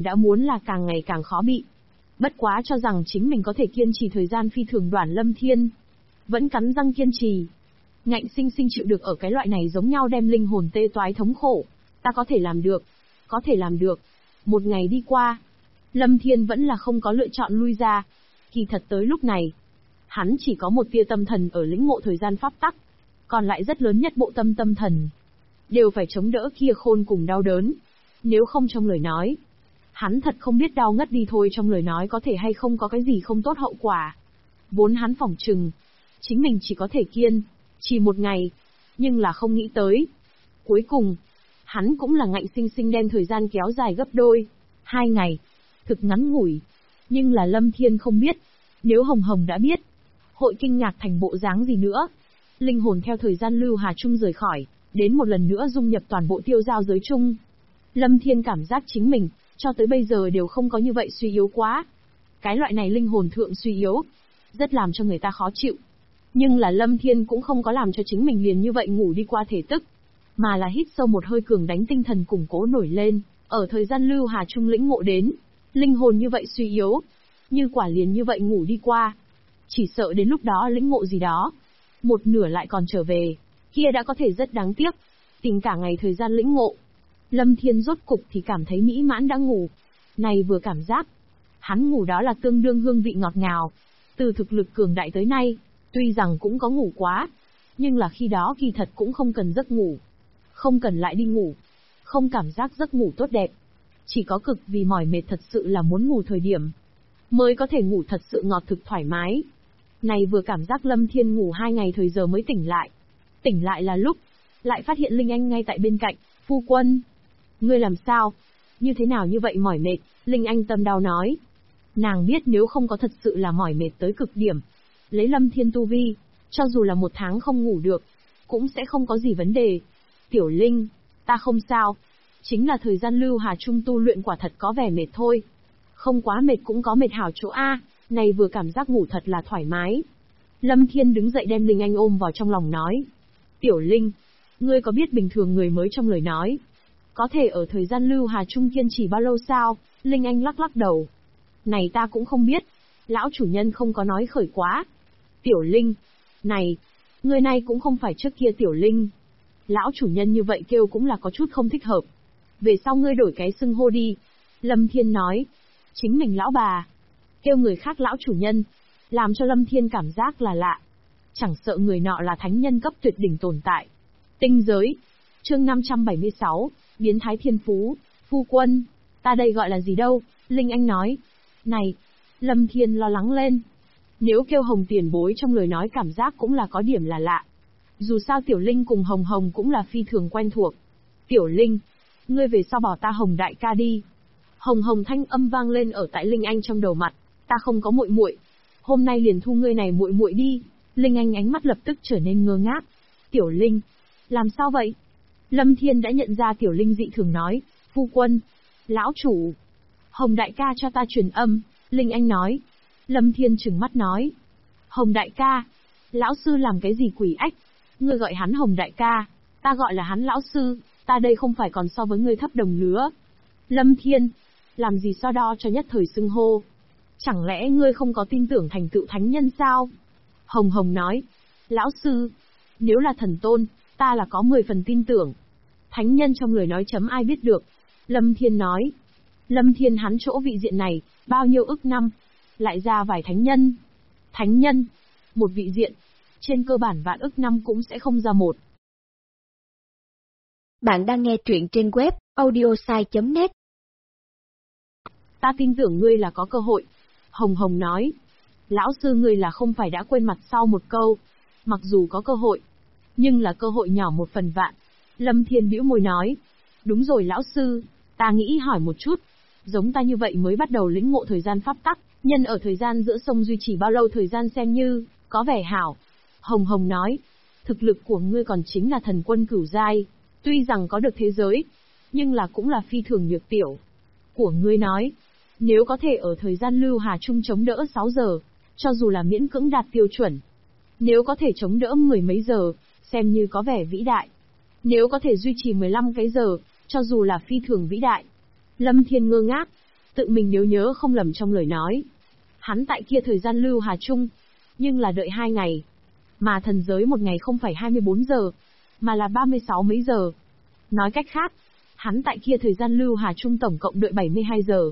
đã muốn là càng ngày càng khó bị. Bất quá cho rằng chính mình có thể kiên trì thời gian phi thường đoạn, Lâm Thiên vẫn cắn răng kiên trì. Ngạnh sinh sinh chịu được ở cái loại này giống nhau đem linh hồn tê toái thống khổ. Ta có thể làm được, có thể làm được. Một ngày đi qua, Lâm Thiên vẫn là không có lựa chọn lui ra. Kỳ thật tới lúc này, hắn chỉ có một tia tâm thần ở lĩnh ngộ thời gian pháp tắc, còn lại rất lớn nhất bộ tâm thần đều phải chống đỡ kia khôn cùng đau đớn. Nếu không trong lời nói, hắn thật không biết đau ngất đi thôi, trong lời nói có thể hay không có cái gì không tốt hậu quả. Vốn hắn phỏng chừng, chính mình chỉ có thể kiên trì một ngày, nhưng là không nghĩ tới. Cuối cùng, hắn cũng là ngạnh sinh sinh đem thời gian kéo dài gấp đôi. 2 ngày, thực ngắn ngủi. Nhưng là Lâm Thiên không biết, nếu Hồng Hồng đã biết, hội kinh ngạc thành bộ dáng gì nữa. Linh hồn theo thời gian lưu hà chung rời khỏi, đến một lần nữa dung nhập toàn bộ tiêu giao giới chung. Lâm Thiên cảm giác chính mình, cho tới bây giờ đều không có như vậy suy yếu quá. Cái loại này linh hồn thượng suy yếu, rất làm cho người ta khó chịu. Nhưng là Lâm Thiên cũng không có làm cho chính mình liền như vậy ngủ đi qua thể tức, mà là hít sâu một hơi cường đánh tinh thần củng cố nổi lên, ở thời gian lưu hà trung lĩnh ngộ đến. Linh hồn như vậy suy yếu, như quả liền như vậy ngủ đi qua. Chỉ sợ đến lúc đó lĩnh ngộ gì đó, một nửa lại còn trở về, kia đã có thể rất đáng tiếc. Tình cả ngày thời gian lĩnh ngộ, Lâm Thiên rốt cục thì cảm thấy mỹ mãn đã ngủ. Này vừa cảm giác, hắn ngủ đó là tương đương hương vị ngọt ngào. Từ thực lực cường đại tới nay, tuy rằng cũng có ngủ quá, nhưng là khi đó kỳ thật cũng không cần giấc ngủ, không cần lại đi ngủ, không cảm giác giấc ngủ tốt đẹp. Chỉ có cực vì mỏi mệt thật sự là muốn ngủ thời điểm, mới có thể ngủ thật sự ngọt thực thoải mái. Này vừa cảm giác Lâm Thiên ngủ 2 ngày thời giờ mới tỉnh lại. Tỉnh lại là lúc, lại phát hiện Linh Anh ngay tại bên cạnh. Phu quân, ngươi làm sao? Như thế nào như vậy mỏi mệt? Linh Anh tâm đau nói. Nàng biết nếu không có thật sự là mỏi mệt tới cực điểm, lấy Lâm Thiên tu vi, cho dù là 1 tháng không ngủ được, cũng sẽ không có gì vấn đề. Tiểu Linh, ta không sao. Chính là thời gian lưu hà trung tu luyện quả thật có vẻ mệt thôi. Không quá mệt cũng có mệt hảo chỗ A, này vừa cảm giác ngủ thật là thoải mái. Lâm Thiên đứng dậy đem Linh Anh ôm vào trong lòng nói. Tiểu Linh, ngươi có biết bình thường người mới trong lời nói, có thể ở thời gian lưu hà trung kiên trì bao lâu sao? Linh Anh lắc lắc đầu. Này ta cũng không biết, lão chủ nhân không có nói khởi quá. Tiểu Linh, này, người này cũng không phải trước kia Tiểu Linh. Lão chủ nhân như vậy kêu cũng là có chút không thích hợp. Về sau ngươi đổi cái xưng hô đi. Lâm Thiên nói, chính mình lão bà, kêu người khác lão chủ nhân, làm cho Lâm Thiên cảm giác là lạ. Chẳng sợ người nọ là thánh nhân cấp tuyệt đỉnh tồn tại. Tinh giới, chương 576, biến thái thiên phú, phu quân, ta đây gọi là gì đâu? Linh Anh nói, này, Lâm Thiên lo lắng lên. Nếu kêu Hồng tiền bối trong lời nói cảm giác cũng là có điểm là lạ. Dù sao Tiểu Linh cùng Hồng Hồng cũng là phi thường quen thuộc. Tiểu Linh, ngươi về sau bỏ ta Hồng đại ca đi. Hồng Hồng thanh âm vang lên ở tại Linh Anh trong đầu mặt, ta không có muội muội, hôm nay liền thu ngươi này muội muội đi. Linh Anh ánh mắt lập tức trở nên ngơ ngác. Tiểu Linh, làm sao vậy? Lâm Thiên đã nhận ra Tiểu Linh dị thường nói, phu quân, lão chủ, Hồng đại ca cho ta truyền âm. Linh Anh nói. Lâm Thiên trừng mắt nói, Hồng đại ca, lão sư làm cái gì quỷ ách? Ngươi gọi hắn Hồng đại ca, ta gọi là hắn lão sư, ta đây không phải còn so với ngươi thấp đồng lứa. Lâm Thiên, làm gì so đo cho nhất thời xưng hô? Chẳng lẽ ngươi không có tin tưởng thành tựu thánh nhân sao? Hồng Hồng nói, lão sư, nếu là thần tôn, ta là có 10 phần tin tưởng. Thánh nhân trong lời nói chấm ai biết được. Lâm Thiên nói, Lâm Thiên hắn chỗ vị diện này, bao nhiêu ức năm, lại ra vài thánh nhân. Thánh nhân, một vị diện, trên cơ bản vạn ức năm cũng sẽ không ra một. Bạn đang nghe truyện trên web audiosai.net. Ta tin tưởng ngươi là có cơ hội. Hồng Hồng nói, lão sư ngươi là không phải đã quên mặt sau một câu, mặc dù có cơ hội, nhưng là cơ hội nhỏ 1 phần vạn. Lâm Thiên bĩu môi nói, đúng rồi lão sư, ta nghĩ hỏi một chút, giống ta như vậy mới bắt đầu lĩnh ngộ thời gian pháp tắc, nhân ở thời gian giữa sông duy trì bao lâu thời gian xem như có vẻ hảo. Hồng Hồng nói, thực lực của ngươi còn chính là thần quân cửu giai, tuy rằng có được thế giới, nhưng là cũng là phi thường nhược tiểu. Của ngươi nói, nếu có thể ở thời gian lưu hà trung chống đỡ 6 giờ, cho dù là miễn cưỡng đạt tiêu chuẩn. Nếu có thể chống đỡ 10 mấy giờ, xem như có vẻ vĩ đại. Nếu có thể duy trì 15 cái giờ, cho dù là phi thường vĩ đại. Lâm Thiên ngơ ngác, Tự mình nếu nhớ không lầm trong lời nói. Hắn tại kia thời gian lưu hà chung, nhưng là đợi 2 ngày. Mà thần giới một ngày không phải 24 giờ, mà là 36 mấy giờ. Nói cách khác, hắn tại kia thời gian lưu hà chung tổng cộng đợi 72 giờ.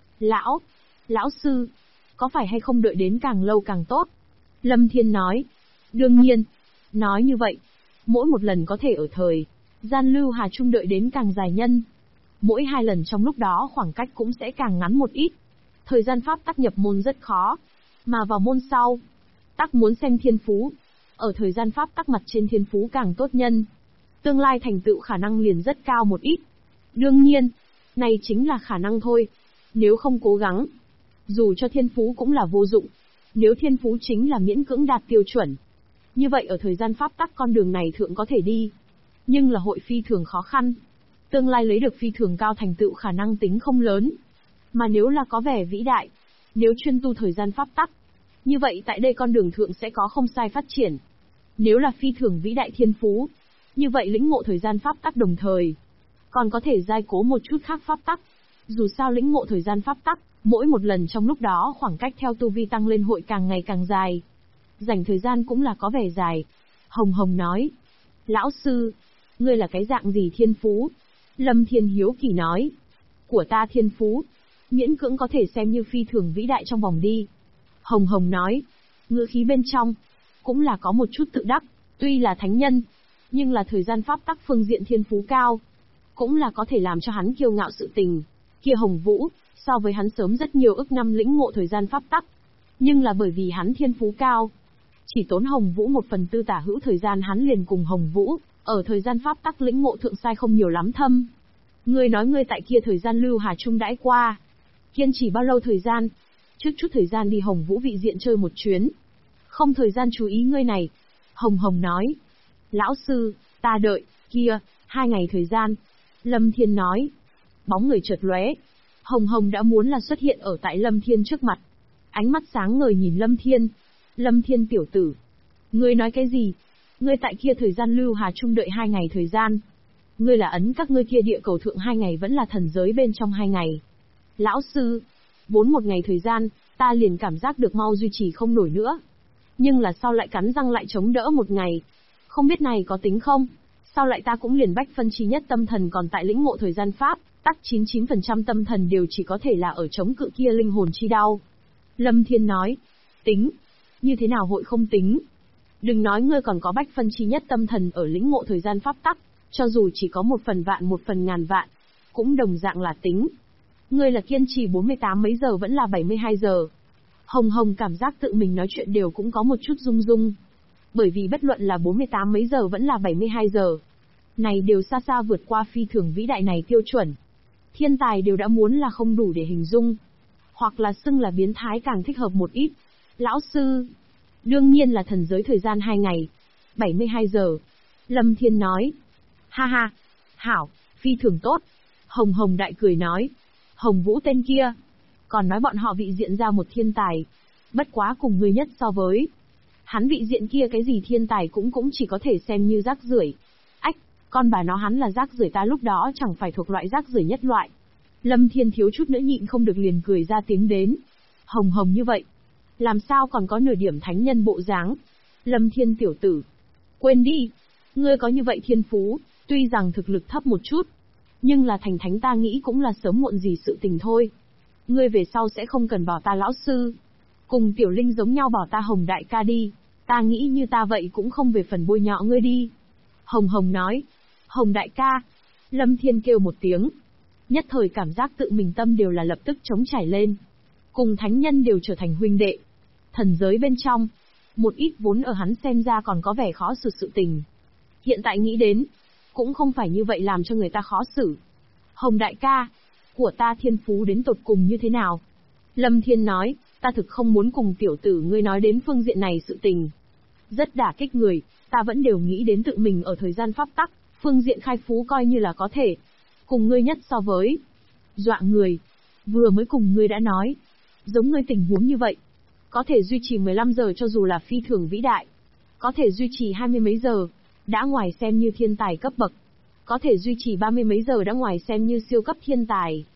Lão sư, có phải hay không đợi đến càng lâu càng tốt? Lâm Thiên nói. Đương nhiên. Nói như vậy, mỗi một lần có thể ở thời gian lưu hà chung đợi đến càng dài nhân. Mỗi 2 lần trong lúc đó khoảng cách cũng sẽ càng ngắn một ít. Thời gian pháp tắc nhập môn rất khó. Mà vào môn sau, tắc muốn xem thiên phú. Ở thời gian pháp tắc mặt trên thiên phú càng tốt nhân. Tương lai thành tựu khả năng liền rất cao một ít. Đương nhiên, này chính là khả năng thôi. Nếu không cố gắng, dù cho thiên phú cũng là vô dụng. Nếu thiên phú chính là miễn cưỡng đạt tiêu chuẩn, như vậy ở thời gian pháp tắc con đường này thượng có thể đi. Nhưng là hội phi thường khó khăn. Tương lai lấy được phi thường cao thành tựu khả năng tính không lớn. Mà nếu là có vẻ vĩ đại, nếu chuyên tu thời gian pháp tắc, như vậy tại đây con đường thượng sẽ có không sai phát triển. Nếu là phi thường vĩ đại thiên phú, như vậy lĩnh ngộ thời gian pháp tắc đồng thời, còn có thể giai cố một chút khác pháp tắc. Dù sao lĩnh ngộ thời gian pháp tắc, mỗi một lần trong lúc đó khoảng cách theo tu vi tăng lên hội càng ngày càng dài. Dành thời gian cũng là có vẻ dài. Hồng Hồng nói. Lão sư, ngươi là cái dạng gì thiên phú? Lâm Thiên hiếu kỳ nói. Của ta thiên phú, miễn cưỡng có thể xem như phi thường vĩ đại trong vòng đi. Hồng Hồng nói. Ngữ khí bên trong, cũng là có một chút tự đắc, tuy là thánh nhân, nhưng là thời gian pháp tắc phương diện thiên phú cao. Cũng là có thể làm cho hắn kiêu ngạo sự tình. Kia Hồng Vũ, so với hắn sớm rất nhiều ức năm lĩnh ngộ thời gian pháp tắc. Nhưng là bởi vì hắn thiên phú cao, chỉ tốn Hồng Vũ 1/4 tả hữu thời gian hắn liền cùng Hồng Vũ, ở thời gian pháp tắc lĩnh ngộ thượng sai không nhiều lắm thâm. Ngươi nói ngươi tại kia thời gian lưu hà trung đãi qua. Kiên trì bao lâu thời gian? Trước chút thời gian đi Hồng Vũ vị diện chơi một chuyến. Không thời gian chú ý ngươi này. Hồng Hồng nói. Lão sư, ta đợi, kia, 2 ngày thời gian. Lâm Thiên nói. Bóng người chợt lóe. Hồng Hồng đã muốn là xuất hiện ở tại Lâm Thiên trước mặt. Ánh mắt sáng ngời nhìn Lâm Thiên. Lâm Thiên tiểu tử. Ngươi nói cái gì? Ngươi tại kia thời gian lưu hà trung đợi 2 ngày thời gian. Ngươi là ấn các ngươi kia địa cầu thượng 2 ngày vẫn là thần giới bên trong 2 ngày. Lão sư, 1 ngày thời gian, ta liền cảm giác được mau duy trì không nổi nữa. Nhưng là sau lại cắn răng lại chống đỡ 1 ngày. Không biết này có tính không? Sau lại ta cũng liền bách phân trí nhất tâm thần còn tại lĩnh ngộ thời gian pháp, tắc 99% tâm thần đều chỉ có thể là ở chống cự kia linh hồn chi đau. Lâm Thiên nói, tính, như thế nào hội không tính? Đừng nói ngươi còn có bách phân trí nhất tâm thần ở lĩnh ngộ thời gian pháp tắc, cho dù chỉ có 1/1000 1/1000 vạn, cũng đồng dạng là tính. Ngươi là kiên trì 48 mấy giờ vẫn là 72 giờ. Hồng Hồng cảm giác tự mình nói chuyện đều cũng có một chút rung rung. Bởi vì bất luận là 48 mấy giờ vẫn là 72 giờ. Này đều xa xa vượt qua phi thường vĩ đại này tiêu chuẩn. Thiên tài đều đã muốn là không đủ để hình dung. Hoặc là xưng là biến thái càng thích hợp một ít. Lão sư, đương nhiên là thần giới thời gian 2 ngày. 72 giờ. Lâm Thiên nói. Ha ha, hảo, phi thường tốt. Hồng Hồng đại cười nói. Hồng Vũ tên kia. Còn nói bọn họ vị diện ra một thiên tài. Bất quá cùng người nhất so với. Hắn vị diện kia cái gì thiên tài cũng chỉ có thể xem như rác rưởi. Ách, con bà nó hắn là rác rưởi ta lúc đó chẳng phải thuộc loại rác rưởi nhất loại. Lâm Thiên thiếu chút nữa nhịn không được liền cười ra tiếng đến. Hồng Hồng như vậy. Làm sao còn có nửa điểm thánh nhân bộ dáng? Lâm Thiên tiểu tử. Quên đi. Ngươi có như vậy thiên phú, tuy rằng thực lực thấp một chút. Nhưng là thành thánh ta nghĩ cũng là sớm muộn gì sự tình thôi. Ngươi về sau sẽ không cần bảo ta lão sư. Cùng Tiểu Linh giống nhau bảo ta Hồng đại ca đi. Ta nghĩ như ta vậy cũng không về phần bôi nhọ ngươi đi. Hồng Hồng nói. Hồng đại ca. Lâm Thiên kêu một tiếng. Nhất thời cảm giác tự mình tâm đều là lập tức trống trải lên. Cùng thánh nhân đều trở thành huynh đệ. Thần giới bên trong, một ít vốn ở hắn xem ra còn có vẻ khó xử sự tình. Hiện tại nghĩ đến, cũng không phải như vậy làm cho người ta khó xử. Hồng đại ca, của ta thiên phú đến tột cùng như thế nào? Lâm Thiên nói, ta thực không muốn cùng tiểu tử ngươi nói đến phương diện này sự tình. Rất đả kích người, ta vẫn đều nghĩ đến tự mình ở thời gian pháp tắc, phương diện khai phú coi như là có thể. Cùng ngươi nhất so với. Dọa người. Vừa mới cùng ngươi đã nói. Giống ngươi tình huống như vậy. Có thể duy trì 15 giờ cho dù là phi thường vĩ đại. Có thể duy trì 20 mấy giờ. Đã ngoài xem như thiên tài cấp bậc. Có thể duy trì 30 mấy giờ đã ngoài xem như siêu cấp thiên tài.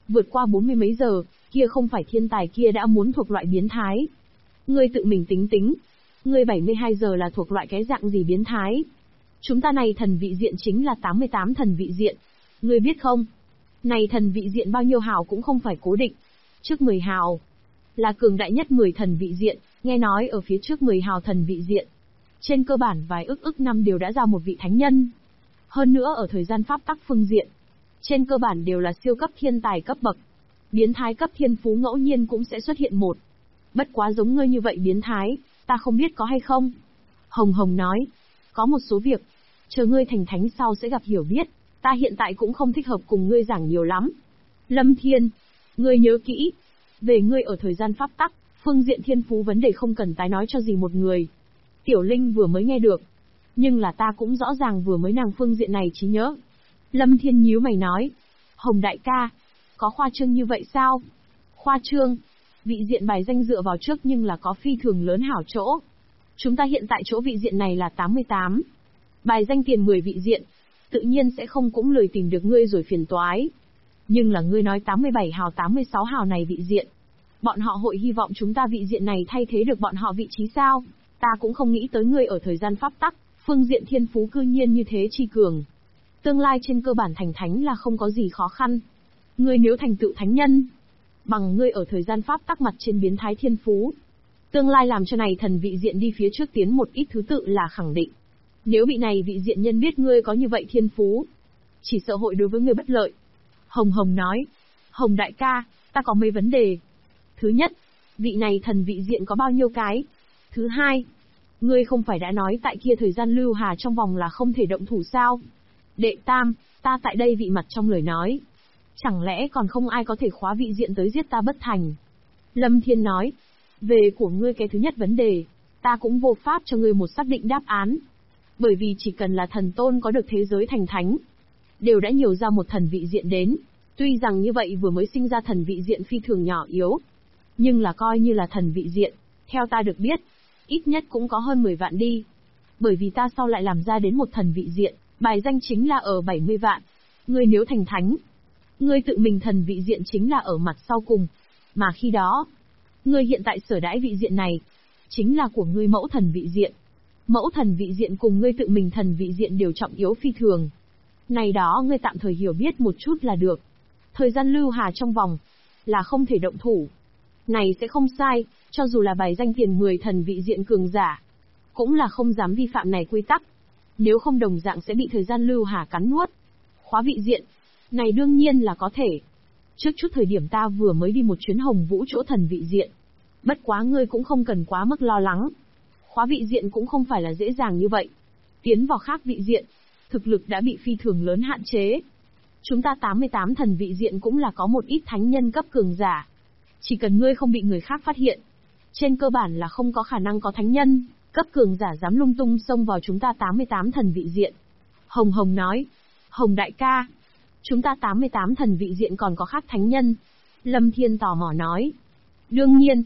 Vượt qua 40 mấy giờ, kia không phải thiên tài kia đã muốn thuộc loại biến thái. Ngươi tự mình tính tính. Ngươi 72 giờ là thuộc loại cái dạng gì biến thái? Chúng ta này thần vị diện chính là 88 thần vị diện. Ngươi biết không? Này thần vị diện bao nhiêu hào cũng không phải cố định. Trước 10 hào là cường đại nhất 10 thần vị diện, nghe nói ở phía trước 10 hào thần vị diện. Trên cơ bản vài ức năm đều đã ra một vị thánh nhân. Hơn nữa ở thời gian pháp tắc phương diện, trên cơ bản đều là siêu cấp thiên tài cấp bậc. Biến thái cấp thiên phú ngẫu nhiên cũng sẽ xuất hiện một. Bất quá giống ngươi như vậy biến thái, ta không biết có hay không. Hồng Hồng nói, có một số việc, chờ ngươi thành thánh sau sẽ gặp hiểu biết, ta hiện tại cũng không thích hợp cùng ngươi giảng nhiều lắm. Lâm Thiên, ngươi nhớ kỹ, về ngươi ở thời gian pháp tắc, phương diện thiên phú vấn đề không cần tái nói cho gì một người. Tiểu Linh vừa mới nghe được, nhưng là ta cũng rõ ràng vừa mới nàng phương diện này trí nhớ. Lâm Thiên nhíu mày nói, Hồng đại ca, có khoa trương như vậy sao? Khoa trương, vị diện bài danh dựa vào trước nhưng là có phi thường lớn hảo chỗ. Chúng ta hiện tại chỗ vị diện này là 88. Bài danh tiền 10 vị diện, tự nhiên sẽ không cũng lười tìm được ngươi rồi phiền toái. Nhưng là ngươi nói 87 hào 86 hào này vị diện. Bọn họ hội hy vọng chúng ta vị diện này thay thế được bọn họ vị trí sao? Ta cũng không nghĩ tới ngươi ở thời gian pháp tắc, phương diện thiên phú cư nhiên như thế chi cường. Tương lai trên cơ bản thành thánh là không có gì khó khăn. Ngươi nếu thành tựu thánh nhân, bằng ngươi ở thời gian pháp tắc mặt trên biến thái thiên phú, tương lai làm cho này thần vị diện đi phía trước tiến một ít thứ tự là khẳng định. Nếu bị này vị diện nhân biết ngươi có như vậy thiên phú, chỉ sợ hội đối với ngươi bất lợi. Hồng Hồng nói, Hồng đại ca, ta có mấy vấn đề. Thứ nhất, vị này thần vị diện có bao nhiêu cái? Thứ hai, ngươi không phải đã nói tại kia thời gian lưu hà trong vòng là không thể động thủ sao? Đệ tam, ta tại đây vị mặt trong lời nói. Chẳng lẽ còn không ai có thể khóa vị diện tới giết ta bất thành? Lâm Thiên nói, về của ngươi cái thứ nhất vấn đề, ta cũng vô pháp cho ngươi một xác định đáp án. Bởi vì chỉ cần là thần tôn có được thế giới thành thánh, đều đã nhiều ra một thần vị diện đến. Tuy rằng như vậy vừa mới sinh ra thần vị diện phi thường nhỏ yếu, nhưng là coi như là thần vị diện, theo ta được biết, ít nhất cũng có hơn 10 vạn đi. Bởi vì ta sau lại làm ra đến một thần vị diện, bài danh chính là ở 70 vạn. Ngươi nếu thành thánh, ngươi tự mình thần vị diện chính là ở mặt sau cùng. Mà khi đó, ngươi hiện tại sở đãi vị diện này, chính là của ngươi mẫu thần vị diện. Mẫu thần vị diện cùng ngươi tự mình thần vị diện đều trọng yếu phi thường. Này đó ngươi tạm thời hiểu biết một chút là được. Thời gian lưu hà trong vòng, là không thể động thủ. Này sẽ không sai, cho dù là bài danh tiền 10 thần vị diện cường giả, cũng là không dám vi phạm này quy tắc. Nếu không đồng dạng sẽ bị thời gian lưu hà cắn nuốt. Khóa vị diện, này đương nhiên là có thể. Trước chút thời điểm ta vừa mới đi một chuyến Hồng Vũ chỗ thần vị diện. Bất quá ngươi cũng không cần quá mức lo lắng. Khóa vị diện cũng không phải là dễ dàng như vậy. Tiến vào khác vị diện, thực lực đã bị phi thường lớn hạn chế. Chúng ta 88 thần vị diện cũng là có một ít thánh nhân cấp cường giả. Chỉ cần ngươi không bị người khác phát hiện, trên cơ bản là không có khả năng có thánh nhân cấp cường giả dám lung tung xông vào chúng ta 88 thần vị diện. Hồng Hồng nói, Hồng đại ca, chúng ta 88 thần vị diện còn có khác thánh nhân. Lâm Thiên tò mò nói, đương nhiên,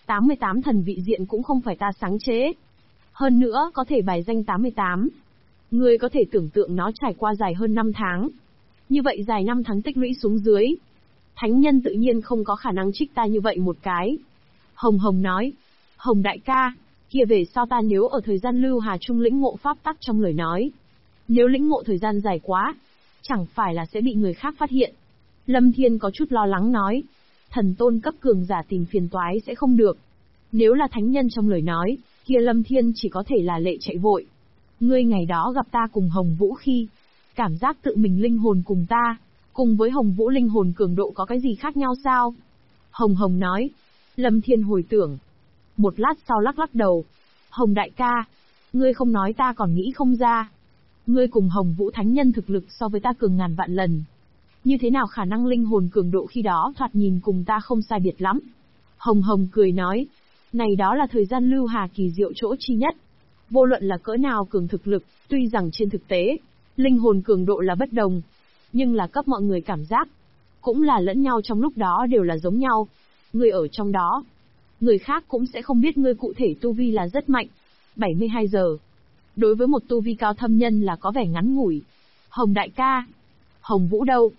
88 thần vị diện cũng không phải ta sáng chế. Hơn nữa có thể bài danh 88. Ngươi có thể tưởng tượng nó trải qua dài hơn 5 tháng. Như vậy dài 5 tháng tích lũy xuống dưới, thánh nhân tự nhiên không có khả năng trích ta như vậy một cái. Hồng Hồng nói, Hồng đại ca, kia về sau ta nếu ở thời gian lưu hà trung lĩnh ngộ pháp tắc trong lời nói. Nếu lĩnh ngộ thời gian dài quá, chẳng phải là sẽ bị người khác phát hiện. Lâm Thiên có chút lo lắng nói, thần tôn cấp cường giả tìm phiền toái sẽ không được. Nếu là thánh nhân trong lời nói, kia Lâm Thiên chỉ có thể là lệ chạy vội. Ngươi ngày đó gặp ta cùng Hồng Vũ khi, cảm giác tự mình linh hồn cùng ta, cùng với Hồng Vũ linh hồn cường độ có cái gì khác nhau sao? Hồng Hồng nói. Lâm Thiên hồi tưởng. Một lát sau lắc lắc đầu. Hồng đại ca, ngươi không nói ta còn nghĩ không ra. Ngươi cùng Hồng Vũ thánh nhân thực lực so với ta cường ngàn vạn lần. Như thế nào khả năng linh hồn cường độ khi đó thoạt nhìn cùng ta không sai biệt lắm? Hồng Hồng cười nói. Này đó là thời gian lưu hà kỳ diệu chỗ chi nhất. Vô luận là cỡ nào cường thực lực, tuy rằng trên thực tế, linh hồn cường độ là bất đồng, nhưng là cấp mọi người cảm giác, cũng là lẫn nhau trong lúc đó đều là giống nhau. Người ở trong đó, người khác cũng sẽ không biết ngươi cụ thể tu vi là rất mạnh. 72 giờ. Đối với một tu vi cao thâm nhân là có vẻ ngắn ngủi. Hồng đại ca. Hồng Vũ đâu?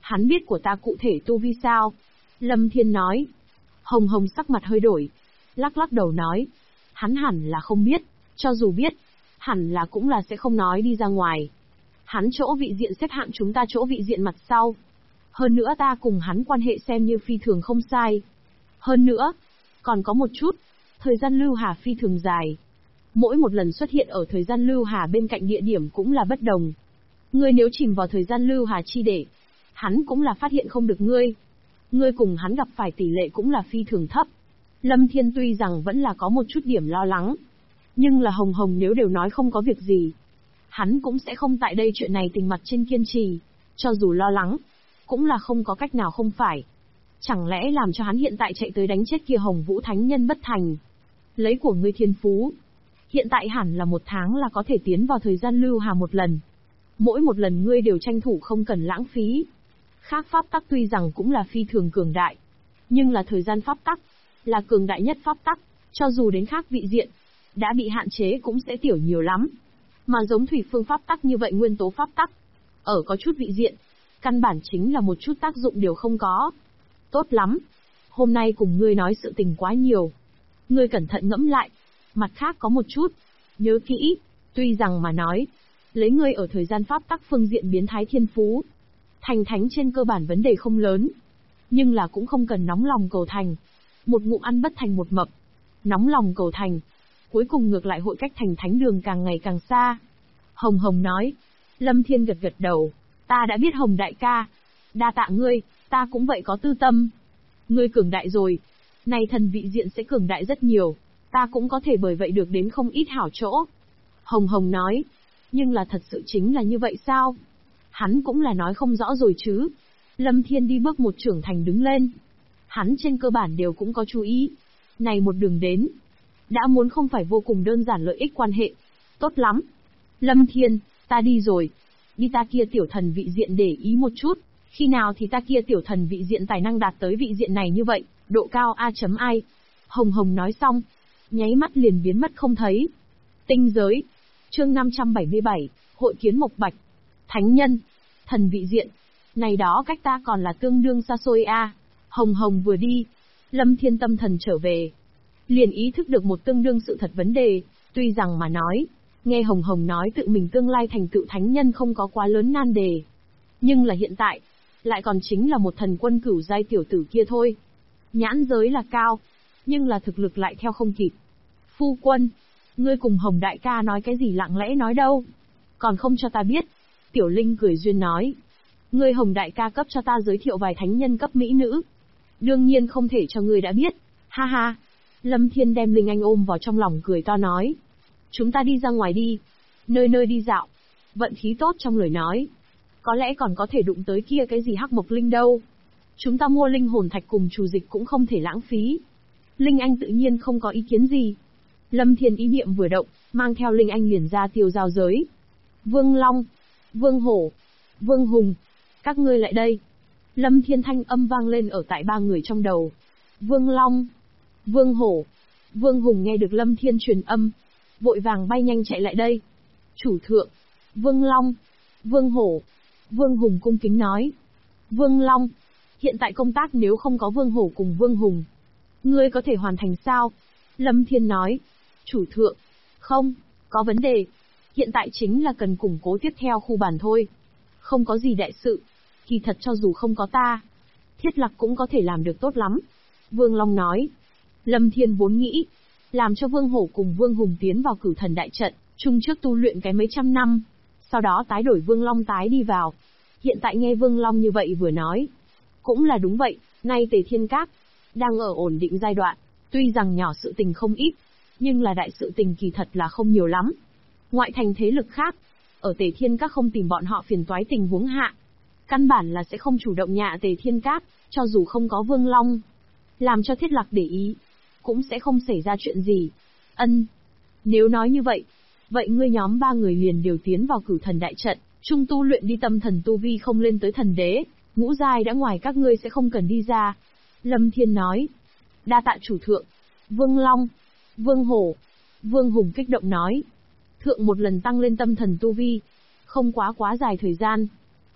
Hắn biết của ta cụ thể tu vi sao? Lâm Thiên nói. Hồng Hồng sắc mặt hơi đổi. Lắc lắc đầu nói. Hắn hẳn là không biết, cho dù biết, hẳn là cũng là sẽ không nói đi ra ngoài. Hắn chỗ vị diện xếp hạng chúng ta chỗ vị diện mặt sau. Hơn nữa ta cùng hắn quan hệ xem như phi thường không sai. Hơn nữa, còn có một chút, thời gian lưu hà phi thường dài. Mỗi một lần xuất hiện ở thời gian lưu hà bên cạnh địa điểm cũng là bất đồng. Ngươi nếu chìm vào thời gian lưu hà chi để, hắn cũng là phát hiện không được ngươi. Ngươi cùng hắn gặp phải tỷ lệ cũng là phi thường thấp. Lâm Thiên tuy rằng vẫn là có một chút điểm lo lắng, nhưng là Hồng Hồng nếu đều nói không có việc gì, hắn cũng sẽ không tại đây chuyện này tình mặt trên kiên trì, cho dù lo lắng, cũng là không có cách nào không phải. Chẳng lẽ làm cho hắn hiện tại chạy tới đánh chết kia Hồng Vũ Thánh Nhân bất thành? Lấy của ngươi thiên phú, hiện tại hẳn là 1 tháng là có thể tiến vào thời gian lưu hà một lần. Mỗi một lần ngươi đều tranh thủ không cần lãng phí. Khác pháp tắc tuy rằng cũng là phi thường cường đại, nhưng là thời gian pháp tắc, là cường đại nhất pháp tắc, cho dù đến khác vị diện, đã bị hạn chế cũng sẽ tiểu nhiều lắm. Mà giống thủy phương pháp tắc như vậy nguyên tố pháp tắc, ở có chút vị diện, căn bản chính là một chút tác dụng đều không có. Tốt lắm, hôm nay cùng ngươi nói sự tình quá nhiều. Ngươi cẩn thận ngẫm lại, mặt khác có một chút, nhớ kỹ, tuy rằng mà nói, lấy ngươi ở thời gian pháp tắc phương diện biến thái thiên phú, thành thánh trên cơ bản vấn đề không lớn, nhưng là cũng không cần nóng lòng cầu thành. Một ngụm ăn bất thành một mập, nóng lòng cầu thành, cuối cùng ngược lại hội cách thành thánh đường càng ngày càng xa. Hồng Hồng nói. Lâm Thiên gật gật đầu. Ta đã biết Hồng đại ca. Đa tạ ngươi, ta cũng vậy có tư tâm. Ngươi cường đại rồi. Này thần vị diện sẽ cường đại rất nhiều. Ta cũng có thể bởi vậy được đến không ít hảo chỗ. Hồng Hồng nói. Nhưng là thật sự chính là như vậy sao? Hắn cũng là nói không rõ rồi chứ. Lâm Thiên đi bước một trưởng thành đứng lên. Hắn trên cơ bản đều cũng có chú ý. Này một đường đến, đã muốn không phải vô cùng đơn giản lợi ích quan hệ. Tốt lắm. Lâm Thiên, ta đi rồi. Đi ta kia tiểu thần vị diện để ý một chút. Khi nào thì ta kia tiểu thần vị diện tài năng đạt tới vị diện này như vậy, độ cao A.I. Hồng Hồng nói xong, nháy mắt liền biến mất không thấy. Tinh giới. Chương 577, hội kiến Mộc Bạch. Thánh nhân. Thần vị diện. Này đó cách ta còn là tương đương xa xôi a. Hồng Hồng vừa đi, Lâm Thiên tâm thần trở về. Liền ý thức được một tương đương sự thật vấn đề, tuy rằng mà nói, nghe Hồng Hồng nói tự mình tương lai thành tựu thánh nhân không có quá lớn nan đề. Nhưng là hiện tại, lại còn chính là một thần quân cửu giai tiểu tử kia thôi. Nhãn giới là cao, nhưng là thực lực lại theo không kịp. Phu quân, ngươi cùng Hồng đại ca nói cái gì lặng lẽ nói đâu? Còn không cho ta biết. Tiểu Linh cười duyên nói. Ngươi Hồng đại ca cấp cho ta giới thiệu vài thánh nhân cấp mỹ nữ. Đương nhiên không thể cho ngươi đã biết. Ha ha. Lâm Thiên đem Linh Anh ôm vào trong lòng cười to nói. Chúng ta đi ra ngoài đi. Nơi nơi đi dạo. Vận khí tốt trong lời nói. Có lẽ còn có thể đụng tới kia cái gì hắc mộc linh đâu. Chúng ta mua linh hồn thạch cùng trù dịch cũng không thể lãng phí. Linh Anh tự nhiên không có ý kiến gì. Lâm Thiên ý niệm vừa động, mang theo Linh Anh liền ra tiêu giao giới. Vương Long, Vương Hổ, Vương Hùng, các ngươi lại đây. Lâm Thiên thanh âm vang lên ở tại 3 người trong đầu. Vương Long, Vương Hổ, Vương Hùng nghe được Lâm Thiên truyền âm, vội vàng bay nhanh chạy lại đây. Chủ thượng, Vương Long, Vương Hổ, Vương Hùng cung kính nói. Vương Long, hiện tại công tác nếu không có Vương Hổ cùng Vương Hùng, ngươi có thể hoàn thành sao? Lâm Thiên nói. Chủ thượng, không, có vấn đề. Hiện tại chính là cần củng cố tiếp theo khu bản thôi. Không có gì đại sự. Kỳ thật cho dù không có ta, Thiết Lạc cũng có thể làm được tốt lắm. Vương Long nói. Lâm Thiên vốn nghĩ, làm cho Vương Hổ cùng Vương Hùng tiến vào cửu thần đại trận, chung trước tu luyện cái mấy trăm năm. Sau đó tái đổi Vương Long tái đi vào. Hiện tại nghe Vương Long như vậy vừa nói. Cũng là đúng vậy, nay Tề Thiên Các đang ở ổn định giai đoạn. Tuy rằng nhỏ sự tình không ít, nhưng là đại sự tình kỳ thật là không nhiều lắm. Ngoại thành thế lực khác, ở Tề Thiên Các không tìm bọn họ phiền toái tình huống hạ, căn bản là sẽ không chủ động nhạ Tề Thiên Các, cho dù không có Vương Long. Làm cho Thiết Lạc để ý, cũng sẽ không xảy ra chuyện gì. Ân. Nếu nói như vậy, vậy ngươi nhóm 3 người liền đều tiến vào cửu thần đại trận, chung tu luyện đi tâm thần tu vi không lên tới thần đế, ngũ giai đã ngoài các ngươi sẽ không cần đi ra. Lâm Thiên nói. Đa tạ chủ thượng. Vương Long, Vương Hổ, Vương Hùng kích động nói. Thượng một lần tăng lên tâm thần tu vi, không quá dài thời gian.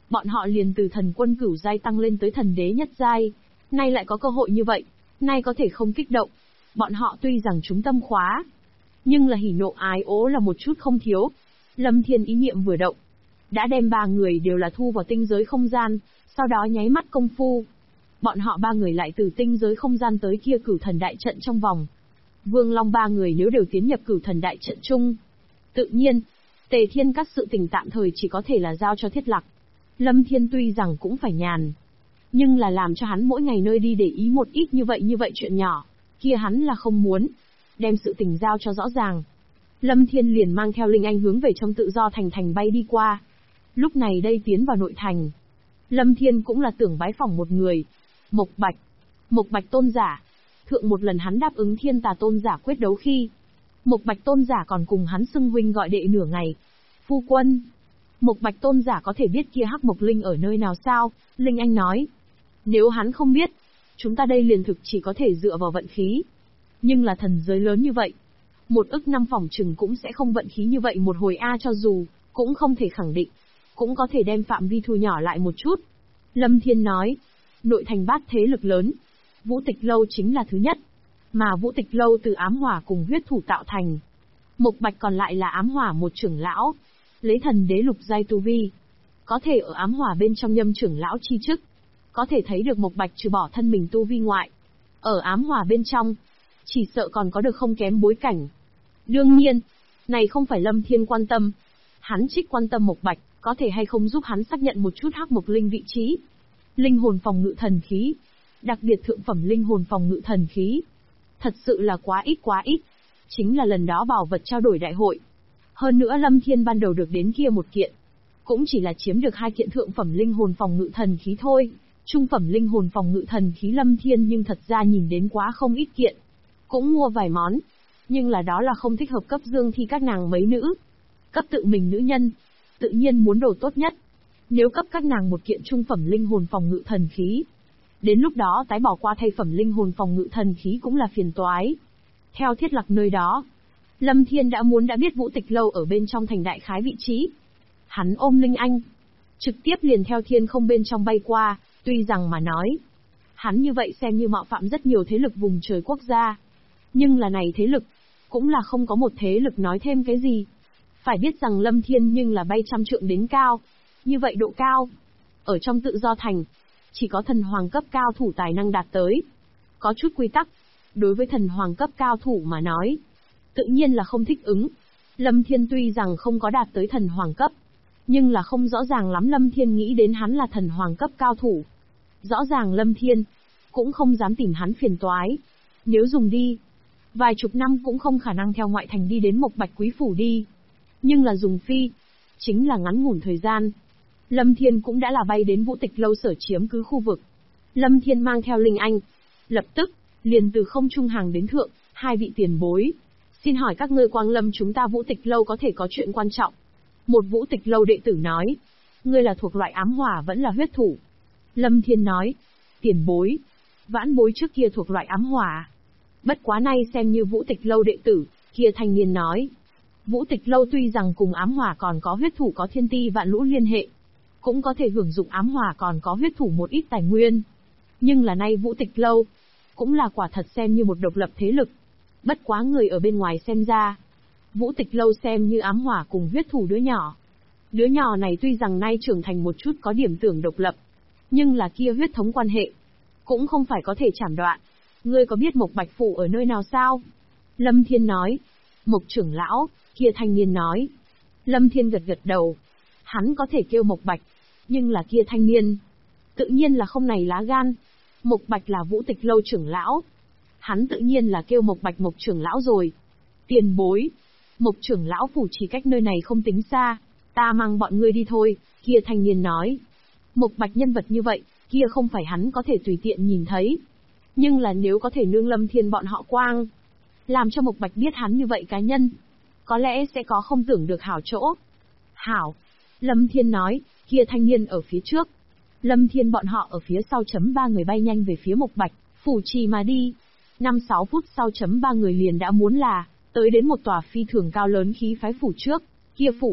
Bọn họ liền từ thần quân cửu giai tăng lên tới thần đế nhất giai. Nay lại có cơ hội như vậy, nay có thể không kích động. Bọn họ tuy rằng trúng tâm khóa, nhưng là hỉ nộ ái ố là một chút không thiếu. Lâm Thiên ý niệm vừa động, đã đem 3 người đều là thu vào tinh giới không gian, sau đó nháy mắt công phu. Bọn họ 3 người lại từ tinh giới không gian tới kia cửu thần đại trận trong vòng. Vương Long 3 người nếu đều tiến nhập cửu thần đại trận chung. Tự nhiên, Tề Thiên các sự tình tạm thời chỉ có thể là giao cho Thiết Lạc. Lâm Thiên tuy rằng cũng phải nhàn, nhưng là làm cho hắn mỗi ngày nơi đi để ý một ít như vậy chuyện nhỏ, kia hắn là không muốn. Đem sự tình giao cho rõ ràng. Lâm Thiên liền mang theo Linh Anh hướng về trong tự do thành bay đi qua. Lúc này đây tiến vào nội thành, Lâm Thiên cũng là tưởng bái phỏng một người. Mộc Bạch. Mộc Bạch tôn giả. Thượng một lần hắn đáp ứng Thiên Tà tôn giả quyết đấu khi, Mộc Bạch tôn giả còn cùng hắn xưng huynh gọi đệ nửa ngày. Phu quân, Mộc Bạch tôn giả có thể biết kia Hắc Mộc Linh ở nơi nào sao? Linh Anh nói. Nếu hắn không biết, chúng ta đây liền thực chỉ có thể dựa vào vận khí. Nhưng là thần giới lớn như vậy, 1 ức năm phòng chừng cũng sẽ không vận khí như vậy một hồi cho dù, cũng không thể khẳng định, cũng có thể đem phạm vi thu nhỏ lại một chút. Lâm Thiên nói, nội thành bát thế lực lớn, Vũ Tịch Lâu chính là thứ nhất, mà Vũ Tịch Lâu từ ám hỏa cùng huyết thủ tạo thành. Mộc Bạch còn lại là ám hỏa một trưởng lão, lấy thần đế lục giai tu vi, có thể ở ám hỏa bên trong nhâm trưởng lão chi chức. Có thể thấy được Mộc Bạch trừ bỏ thân mình tu vi ngoại, ở ám hỏa bên trong, chỉ sợ còn có được không kém bối cảnh. Đương nhiên, này không phải Lâm Thiên quan tâm. Hắn trích quan tâm Mộc Bạch, có thể hay không giúp hắn xác nhận một chút Hắc Mộc Linh vị trí. Linh hồn phòng ngự thần khí, đặc biệt thượng phẩm linh hồn phòng ngự thần khí. Thật sự là quá ít. Chính là lần đó bảo vật trao đổi đại hội. Hơn nữa Lâm Thiên ban đầu được đến kia một kiện, cũng chỉ là chiếm được 2 kiện thượng phẩm linh hồn phòng ngự thần khí thôi. Trung phẩm linh hồn phòng ngự thần khí Lâm Thiên nhưng thật ra nhìn đến quá không ít kiện. Cũng mua vài món, nhưng là đó là không thích hợp cấp dương thi các nàng mấy nữ. Cấp tự mình nữ nhân, tự nhiên muốn đồ tốt nhất. Nếu cấp các nàng một kiện trung phẩm linh hồn phòng ngự thần khí, đến lúc đó tái bỏ qua thay phẩm linh hồn phòng ngự thần khí cũng là phiền toái. Theo Thiết Lạc nơi đó, Lâm Thiên đã biết Vũ Tịch Lâu ở bên trong thành đại khái vị trí. Hắn ôm Linh Anh, trực tiếp liền theo thiên không bên trong bay qua, tuy rằng mà nói, hắn như vậy xem như mạo phạm rất nhiều thế lực vùng trời quốc gia. Nhưng là này thế lực, cũng là không có một thế lực nói thêm cái gì. Phải biết rằng Lâm Thiên nhưng là bay 100 trượng đến cao. Như vậy độ cao, ở trong tự do thành, chỉ có thần hoàng cấp cao thủ tài năng đạt tới. Có chút quy tắc, đối với thần hoàng cấp cao thủ mà nói, tự nhiên là không thích ứng. Lâm Thiên tuy rằng không có đạt tới thần hoàng cấp, nhưng là không rõ ràng lắm Lâm Thiên nghĩ đến hắn là thần hoàng cấp cao thủ. Rõ ràng Lâm Thiên cũng không dám tìm hắn phiền toái. Nếu dùng đi, vài chục năm cũng không khả năng theo ngoại thành đi đến Mộc Bạch quý phủ đi. Nhưng là dùng phi, chính là ngắn ngủn thời gian. Lâm Thiên cũng đã là bay đến Vũ Tịch Lâu sở chiếm cứ khu vực. Lâm Thiên mang theo Linh Anh, lập tức liền từ không trung hàng đến thượng. 2 vị tiền bối, xin hỏi các ngươi quang lâm chúng ta Vũ Tịch Lâu có thể có chuyện quan trọng. Một Vũ Tịch Lâu đệ tử nói, ngươi là thuộc loại ám hỏa vẫn là huyết thủ? Lâm Thiên nói, tiền bối, vãn bối trước kia thuộc loại ám hỏa, bất quá nay xem như Vũ Tịch Lâu đệ tử. Kia thanh niên nói, Vũ Tịch Lâu tuy rằng cùng ám hỏa còn có huyết thủ có thiên ti vạn lũ liên hệ, cũng có thể hưởng dụng ám hỏa còn có huyết thủ một ít tài nguyên, nhưng là nay Vũ Tịch Lâu cũng là quả thật xem như một độc lập thế lực. Bất quá người ở bên ngoài xem ra, Vũ Tịch Lâu xem như ám hỏa cùng huyết thủ đứa nhỏ. Đứa nhỏ này tuy rằng nay trưởng thành một chút có điểm tưởng độc lập, nhưng là kia huyết thống quan hệ, cũng không phải có thể chảm đoạn. Ngươi có biết Mộc Bạch phủ ở nơi nào sao? Lâm Thiên nói. Mộc trưởng lão, kia thanh niên nói. Lâm Thiên gật gật đầu. Hắn có thể kêu Mộc Bạch, nhưng là kia thanh niên, tự nhiên là không này lá gan. Mộc Bạch là Vũ Tịch Lâu trưởng lão, hắn tự nhiên là kêu Mộc Bạch Mộc trưởng lão rồi. Tiền bối, Mộc trưởng lão phủ chỉ cách nơi này không tính xa, ta mang bọn ngươi đi thôi, kia thanh niên nói. Mộc Bạch nhân vật như vậy, kia không phải hắn có thể tùy tiện nhìn thấy. Nhưng là nếu có thể nương Lâm Thiên bọn họ quang, làm cho Mộc Bạch biết hắn như vậy cá nhân, có lẽ sẽ có không tưởng được hảo chỗ. Hảo, Lâm Thiên nói, kia thanh niên ở phía trước, Lâm Thiên bọn họ ở phía sau. 3 người bay nhanh về phía Mộc Bạch phủ trì mà đi. 5-6 phút sau 3 người liền đã muốn là tới đến một tòa phi thường cao lớn khí phái phủ trước. Kia phủ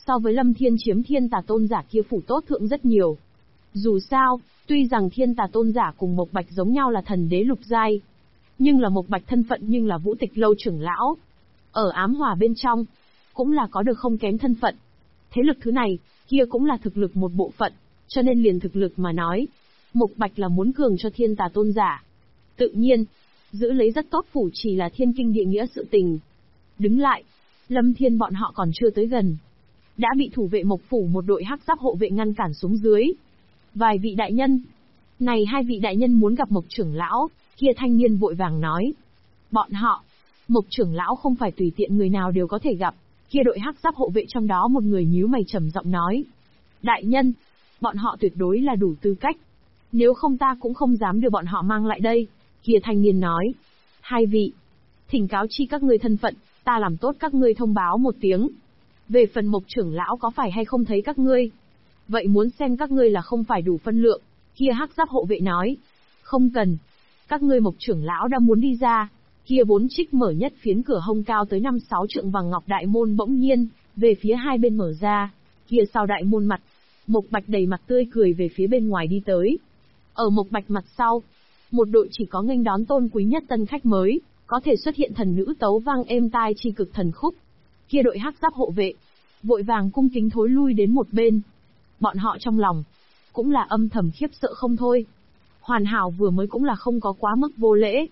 so với Lâm Thiên chiếm thiên tà tôn giả kia phủ tốt thượng rất nhiều. Dù sao, tuy rằng thiên tà tôn giả cùng Mộc Bạch giống nhau là thần đế lục giai, nhưng là Mộc Bạch thân phận nhưng là Vũ Tịch lâu trưởng lão. Ở ám hòa bên trong, cũng là có được không kém thân phận. Thế lực thứ này, kia cũng là thực lực một bộ phận, cho nên liền thực lực mà nói, Mộc Bạch là muốn cường cho thiên tà tôn giả. Tự nhiên, giữ lấy rất tốt phủ chỉ là thiên kinh địa nghĩa sự tình. Đứng lại, Lâm Thiên bọn họ còn chưa tới gần, đã bị thủ vệ Mộc phủ một đội hắc giáp hộ vệ ngăn cản xuống dưới. Vài vị đại nhân. Này hai vị đại nhân muốn gặp Mộc trưởng lão, kia thanh niên vội vàng nói. Bọn họ, Mộc trưởng lão không phải tùy tiện người nào đều có thể gặp, kia đội hắc giáp hộ vệ trong đó một người nhíu mày trầm giọng nói. Đại nhân, bọn họ tuyệt đối là đủ tư cách. Nếu không ta cũng không dám đưa bọn họ mang lại đây, kia thanh niên nói. Hai vị, thỉnh cáo chi các ngươi thân phận, ta làm tốt các ngươi thông báo một tiếng. Về phần Mộc trưởng lão có phải hay không thấy các ngươi, vậy muốn xem các ngươi là không phải đủ phân lượng, kia hắc giáp hộ vệ nói. Không cần, các ngươi Mộc trưởng lão đã muốn đi ra, kia vốn trích mở nhất phiến cửa hông cao tới 5-6 trượng vàng ngọc đại môn bỗng nhiên, về phía hai bên mở ra, kia sau đại môn mặt, Mộc Bạch đầy mặt tươi cười về phía bên ngoài đi tới. Ở Mộc Bạch mặt sau, một đội chỉ có nghênh đón tôn quý nhất tân khách mới, có thể xuất hiện thần nữ tấu vang êm tai chi cực thần khúc. Kia đội hắc giáp hộ vệ, vội vàng cung kính thối lui đến một bên. Bọn họ trong lòng, cũng là âm thầm khiếp sợ không thôi. Hoàn hảo vừa mới cũng là không có quá mức vô lễ.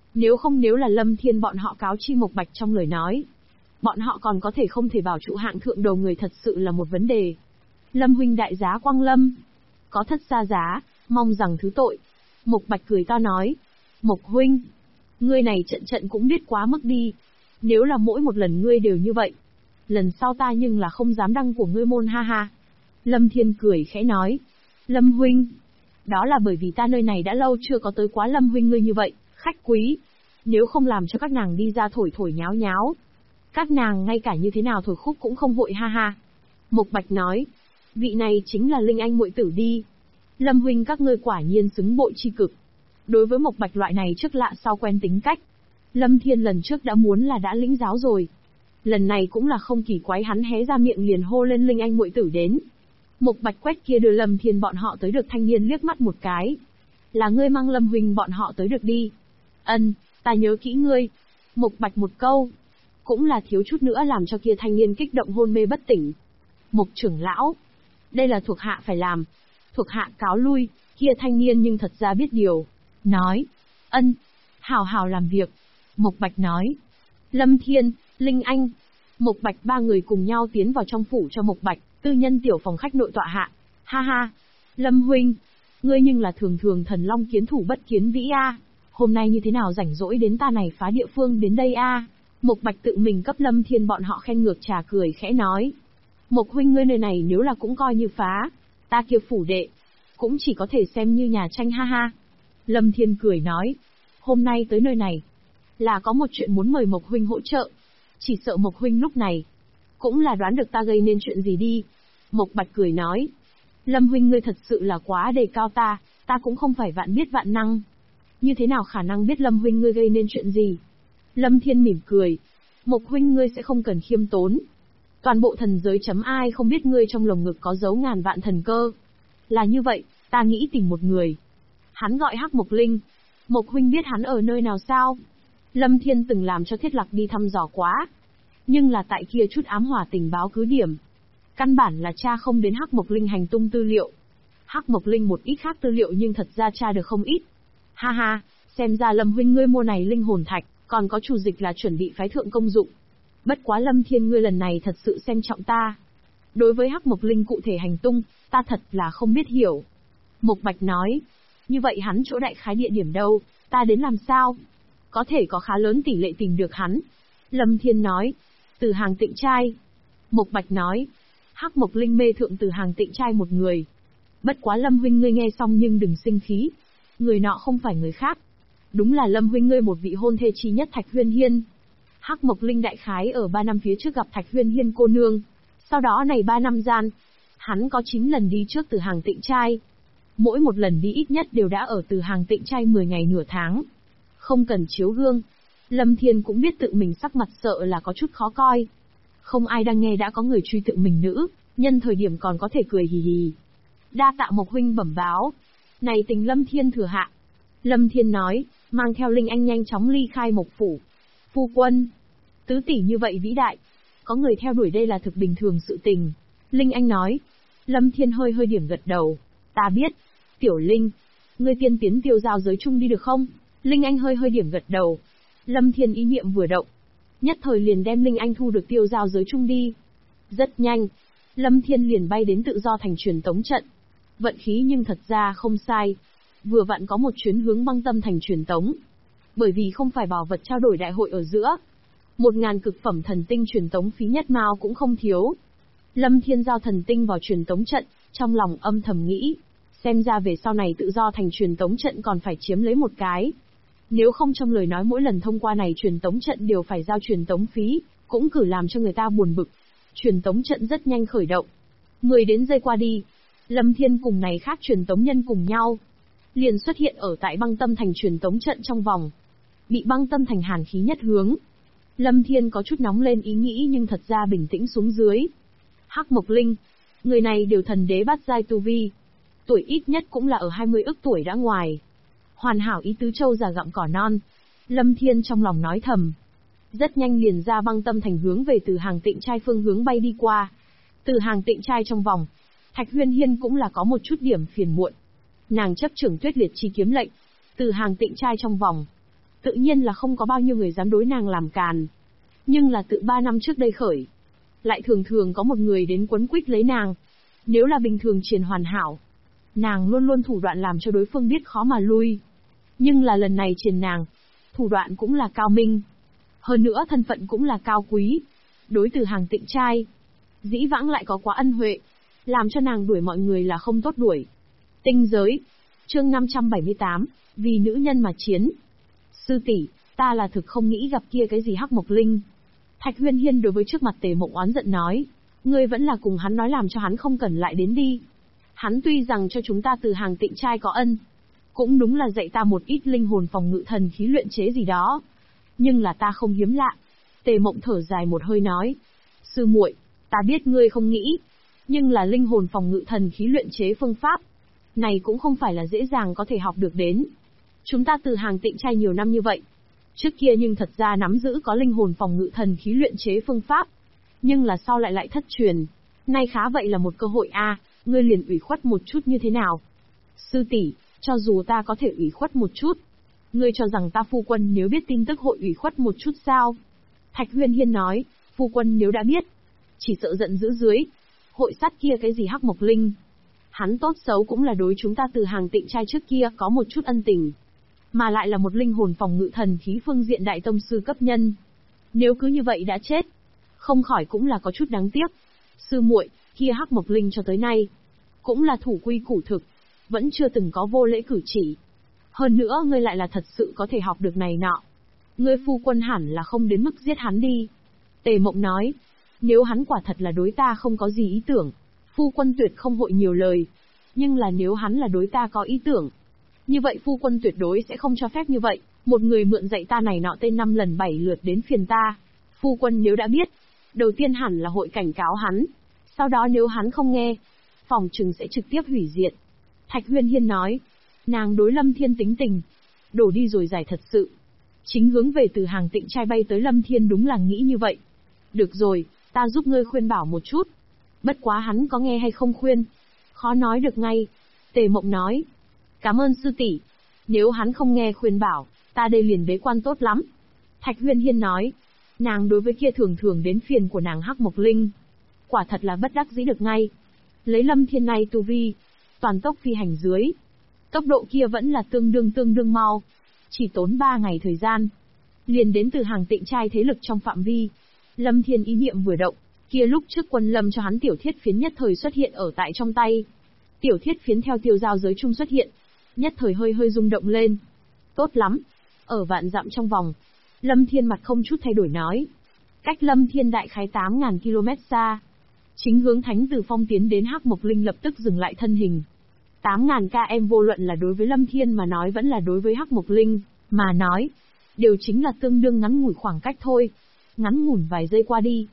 Nếu là Lâm Thiên bọn họ cáo chi Mộc Bạch trong lời nói, bọn họ còn có thể không thể bảo trụ hạng thượng đầu người thật sự là một vấn đề. Lâm huynh đại giá quang lâm, có thất xa giá, mong rằng thứ tội. Mộc Bạch cười to nói, Mộc huynh, ngươi này trận cũng biết quá mức đi. Nếu là mỗi một lần ngươi đều như vậy, lần sau ta nhưng là không dám đăng của ngươi môn ha ha. Lâm Thiên cười khẽ nói, Lâm huynh, đó là bởi vì ta nơi này đã lâu chưa có tới quá Lâm huynh ngươi như vậy, khách quý. Nếu không làm cho các nàng đi ra thổi nháo nháo, các nàng ngay cả như thế nào thổi khúc cũng không vội ha ha. Mộc Bạch nói, vị này chính là Linh Anh muội tử đi. Lâm huynh các ngươi quả nhiên xứng bội chi cực. Đối với Mộc Bạch loại này trước lạ sau quen tính cách, Lâm Thiên lần trước đã muốn là đã lĩnh giáo rồi. Lần này cũng là không kỳ quái hắn hé ra miệng liền hô lên Linh Anh muội tử đến. Mộc Bạch quét kia đưa Lâm Thiên bọn họ tới được thanh niên liếc mắt một cái. Là ngươi mang Lâm huynh bọn họ tới được đi. Ân, ta nhớ kỹ ngươi. Mộc Bạch một câu, cũng là thiếu chút nữa làm cho kia thanh niên kích động hôn mê bất tỉnh. Mộc trưởng lão, đây là thuộc hạ phải làm. Thuộc hạ cáo lui, kia thanh niên nhưng thật ra biết điều. Nói, ân, hảo làm việc. Mộc Bạch nói, Lâm Thiên, Linh Anh, Mộc Bạch ba người cùng nhau tiến vào trong phủ cho Mộc Bạch, tư nhân tiểu phòng khách nội tọa hạ. Ha ha, Lâm huynh, ngươi nhưng là thường thần long kiến thủ bất kiến vĩ a. Hôm nay như thế nào rảnh rỗi đến ta này phá địa phương đến đây a? Mộc Bạch tự mình cấp Lâm Thiên bọn họ khen ngược trà cười khẽ nói. Mộc huynh ngươi nơi này nếu là cũng coi như phá, ta kia phủ đệ, cũng chỉ có thể xem như nhà tranh ha ha. Lâm Thiên cười nói, hôm nay tới nơi này, là có một chuyện muốn mời Mộc huynh hỗ trợ. Chỉ sợ Mộc huynh lúc này, cũng là đoán được ta gây nên chuyện gì đi. Mộc Bạch cười nói, Lâm huynh ngươi thật sự là quá đề cao ta cũng không phải vạn biết vạn năng. Như thế nào khả năng biết Lâm huynh ngươi gây nên chuyện gì? Lâm Thiên mỉm cười, Mộc huynh ngươi sẽ không cần khiêm tốn. Toàn bộ thần giới chấm ai không biết ngươi trong lồng ngực có dấu ngàn vạn thần cơ. Là như vậy, ta nghĩ tìm một người. Hắn gọi Hắc Mộc Linh. Mộc huynh biết hắn ở nơi nào sao? Lâm Thiên từng làm cho Thiết Lạc đi thăm dò quá. Nhưng là tại kia chút ám hỏa tình báo cứ điểm. Căn bản là tra không đến Hắc Mộc Linh hành tung tư liệu. Hắc Mộc Linh một ít khác tư liệu nhưng thật ra tra được không ít. Ha ha, xem ra Lâm huynh ngươi mua này linh hồn thạch, còn có chủ dịch là chuẩn bị phái thượng công dụng. Bất quá Lâm Thiên ngươi lần này thật sự xem trọng ta. Đối với Hắc Mộc Linh cụ thể hành tung, ta thật là không biết hiểu. Mộc Bạch nói, như vậy hắn chỗ đại khái địa điểm đâu, ta đến làm sao? Có thể có khá lớn tỷ lệ tìm được hắn. Lâm Thiên nói, từ hàng tịnh trai. Mộc Bạch nói, Hắc Mộc Linh mê thượng từ hàng tịnh trai một người. Bất quá Lâm huynh ngươi nghe xong nhưng đừng sinh khí. Người nọ không phải người khác. Đúng là Lâm huynh ngươi một vị hôn thê chi nhất Thạch Huyên Hiên. Hắc Mộc Linh đại khái ở 3 năm phía trước gặp Thạch Huyên Hiên cô nương. Sau đó này 3 năm gian, hắn có 9 lần đi trước từ hàng tịnh trai. Mỗi một lần đi ít nhất đều đã ở từ hàng tịnh trai 10 ngày nửa tháng. Không cần chiếu gương. Lâm Thiên cũng biết tự mình sắc mặt sợ là có chút khó coi. Không ai đang nghe đã có người truy tự mình nữ, nhân thời điểm còn có thể cười hì hì. Đa tạ Mộc huynh bẩm báo. Này Tình Lâm Thiên thừa hạ. Lâm Thiên nói, mang theo Linh Anh nhanh chóng ly khai Mộc phủ. Phu quân, tứ tỷ như vậy vĩ đại, có người theo đuổi đây là thực bình thường sự tình. Linh Anh nói. Lâm Thiên hơi hơi điểm gật đầu. Ta biết. Tiểu Linh, ngươi tiên tiến tiêu giao giới chung đi được không? Linh Anh hơi hơi điểm gật đầu. Lâm Thiên ý niệm vừa động, nhất thời liền đem Linh Anh thu được tiêu giao giới chung đi. Rất nhanh, Lâm Thiên liền bay đến tự do thành truyền tống trận. Vận khí nhưng thật ra không sai. Vừa vặn có một chuyến hướng băng tâm thành truyền tống. Bởi vì không phải bảo vật trao đổi đại hội ở giữa. 1000 cực phẩm thần tinh truyền tống phí nhất mao cũng không thiếu. Lâm Thiên giao thần tinh vào truyền tống trận, trong lòng âm thầm nghĩ. Xem ra về sau này tự do thành truyền tống trận còn phải chiếm lấy một cái. Nếu không trong lời nói mỗi lần thông qua này truyền tống trận đều phải giao truyền tống phí, cũng cử làm cho người ta buồn bực. Truyền tống trận rất nhanh khởi động. 10 đến giây qua đi, Lâm Thiên cùng này khác truyền tống nhân cùng nhau, liền xuất hiện ở tại băng tâm thành truyền tống trận trong vòng. Bị băng tâm thành hàn khí nhất hướng. Lâm Thiên có chút nóng lên ý nghĩ nhưng thật ra bình tĩnh xuống dưới. Hắc Mộc Linh, người này đều thần đế bát giai tu vi. Tuổi ít nhất cũng là ở 20 ức tuổi đã ngoài. Hoàn hảo ý tứ châu già gặm cỏ non. Lâm Thiên trong lòng nói thầm. Rất nhanh liền ra băng tâm thành hướng về từ hàng tịnh trai phương hướng bay đi qua. Từ hàng tịnh trai trong vòng, Thạch Huyên Hiên cũng là có một chút điểm phiền muộn. Nàng chấp trưởng Tuyết Liệt chi kiếm lệnh, từ hàng tịnh trai trong vòng. Tự nhiên là không có bao nhiêu người dám đối nàng làm càn. Nhưng là tự 3 năm trước đây khởi, lại thường thường có một người đến quấn quýt lấy nàng. Nếu là bình thường triền hoàn hảo, nàng luôn luôn thủ đoạn làm cho đối phương biết khó mà lui. Nhưng là lần này triền nàng, thủ đoạn cũng là cao minh. Hơn nữa thân phận cũng là cao quý. Đối từ hàng tịnh trai, dĩ vãng lại có quá ân huệ, làm cho nàng đuổi mọi người là không tốt đuổi. Tinh giới, chương 578, vì nữ nhân mà chiến. Sư tỷ, ta là thực không nghĩ gặp kia cái gì Hắc Mộc Linh. Thạch Huyên Hiên đối với trước mặt Tề Mộng oán giận nói, ngươi vẫn là cùng hắn nói làm cho hắn không cần lại đến đi. Hắn tuy rằng cho chúng ta từ hàng tịnh trai có ân, cũng đúng là dạy ta một ít linh hồn phòng ngự thần khí luyện chế gì đó. Nhưng là ta không hiếm lạ. Tề Mộng thở dài một hơi nói, sư muội, ta biết ngươi không nghĩ, nhưng là linh hồn phòng ngự thần khí luyện chế phương pháp này cũng không phải là dễ dàng có thể học được đến. Chúng ta từ hàng tịnh trai nhiều năm như vậy, trước kia nhưng thật ra nắm giữ có linh hồn phòng ngự thần khí luyện chế phương pháp, nhưng là sau lại thất truyền. Nay khá vậy là một cơ hội a, ngươi liền ủy khuất một chút như thế nào? Sư tỷ, cho dù ta có thể ủy khuất một chút, ngươi cho rằng ta phu quân nếu biết tin tức hội ủy khuất một chút sao? Thạch Huyên Hiên nói, phu quân nếu đã biết, chỉ sợ giận dữ dưới, hội sát kia cái gì Hắc Mộc Linh. Hắn tốt xấu cũng là đối chúng ta từ hàng tịnh trai trước kia có một chút ân tình, mà lại là một linh hồn phòng ngự thần khí phương diện đại tông sư cấp nhân. Nếu cứ như vậy đã chết, không khỏi cũng là có chút đáng tiếc. Sư muội, kia Hắc Mộc Linh cho tới nay cũng là thủ quy củ thực, vẫn chưa từng có vô lễ cử chỉ. Hơn nữa ngươi lại là thật sự có thể học được này nọ. Ngươi phu quân hẳn là không đến mức giết hắn đi. Tề Mộng nói, nếu hắn quả thật là đối ta không có gì ý tưởng, phu quân tuyệt không hội nhiều lời. Nhưng là nếu hắn là đối ta có ý tưởng, như vậy phu quân tuyệt đối sẽ không cho phép như vậy. Một người mượn dạy ta này nọ tên 5 lần 7 lượt đến phiền ta. Phu quân nếu đã biết, đầu tiên hẳn là hội cảnh cáo hắn. Sau đó nếu hắn không nghe, phòng trừng sẽ trực tiếp hủy diệt. Thạch Huyên Hiên nói, nàng đối Lâm Thiên tính tình, đổ đi rồi giải thật sự. Chính hướng về từ hàng tịnh trai bay tới Lâm Thiên đúng là nghĩ như vậy. Được rồi, ta giúp ngươi khuyên bảo một chút. Bất quá hắn có nghe hay không khuyên, khó nói được ngay. Tề Mộng nói, cảm ơn sư tỷ. Nếu hắn không nghe khuyên bảo, ta đây liền bế quan tốt lắm. Thạch Huyên Hiên nói, nàng đối với kia thường thường đến phiền của nàng Hắc Mộc Linh, quả thật là bất đắc dĩ được ngay. Lấy Lâm Thiên này tu vi, toàn tốc phi hành dưới, tốc độ kia vẫn là tương đương mau. Chỉ tốn 3 ngày thời gian, liền đến từ hàng tịnh trai thế lực trong phạm vi. Lâm Thiên ý niệm vừa động, kia lúc trước Quân Lâm cho hắn tiểu thiết phiến nhất thời xuất hiện ở tại trong tay. Tiểu thiết phiến theo tiêu giao giới chung xuất hiện, nhất thời hơi hơi rung động lên. Tốt lắm. Ở vạn dặm trong vòng, Lâm Thiên mặt không chút thay đổi nói. Cách Lâm Thiên đại khái 8.000 km xa, chính hướng Thánh Từ Phong tiến đến Hắc Mộc Linh lập tức dừng lại thân hình. 8.000 km vô luận là đối với Lâm Thiên mà nói vẫn là đối với Hắc Mộc Linh mà nói, đều chính là tương đương ngắn ngủi khoảng cách thôi. Ngắn ngủn vài giây qua đi,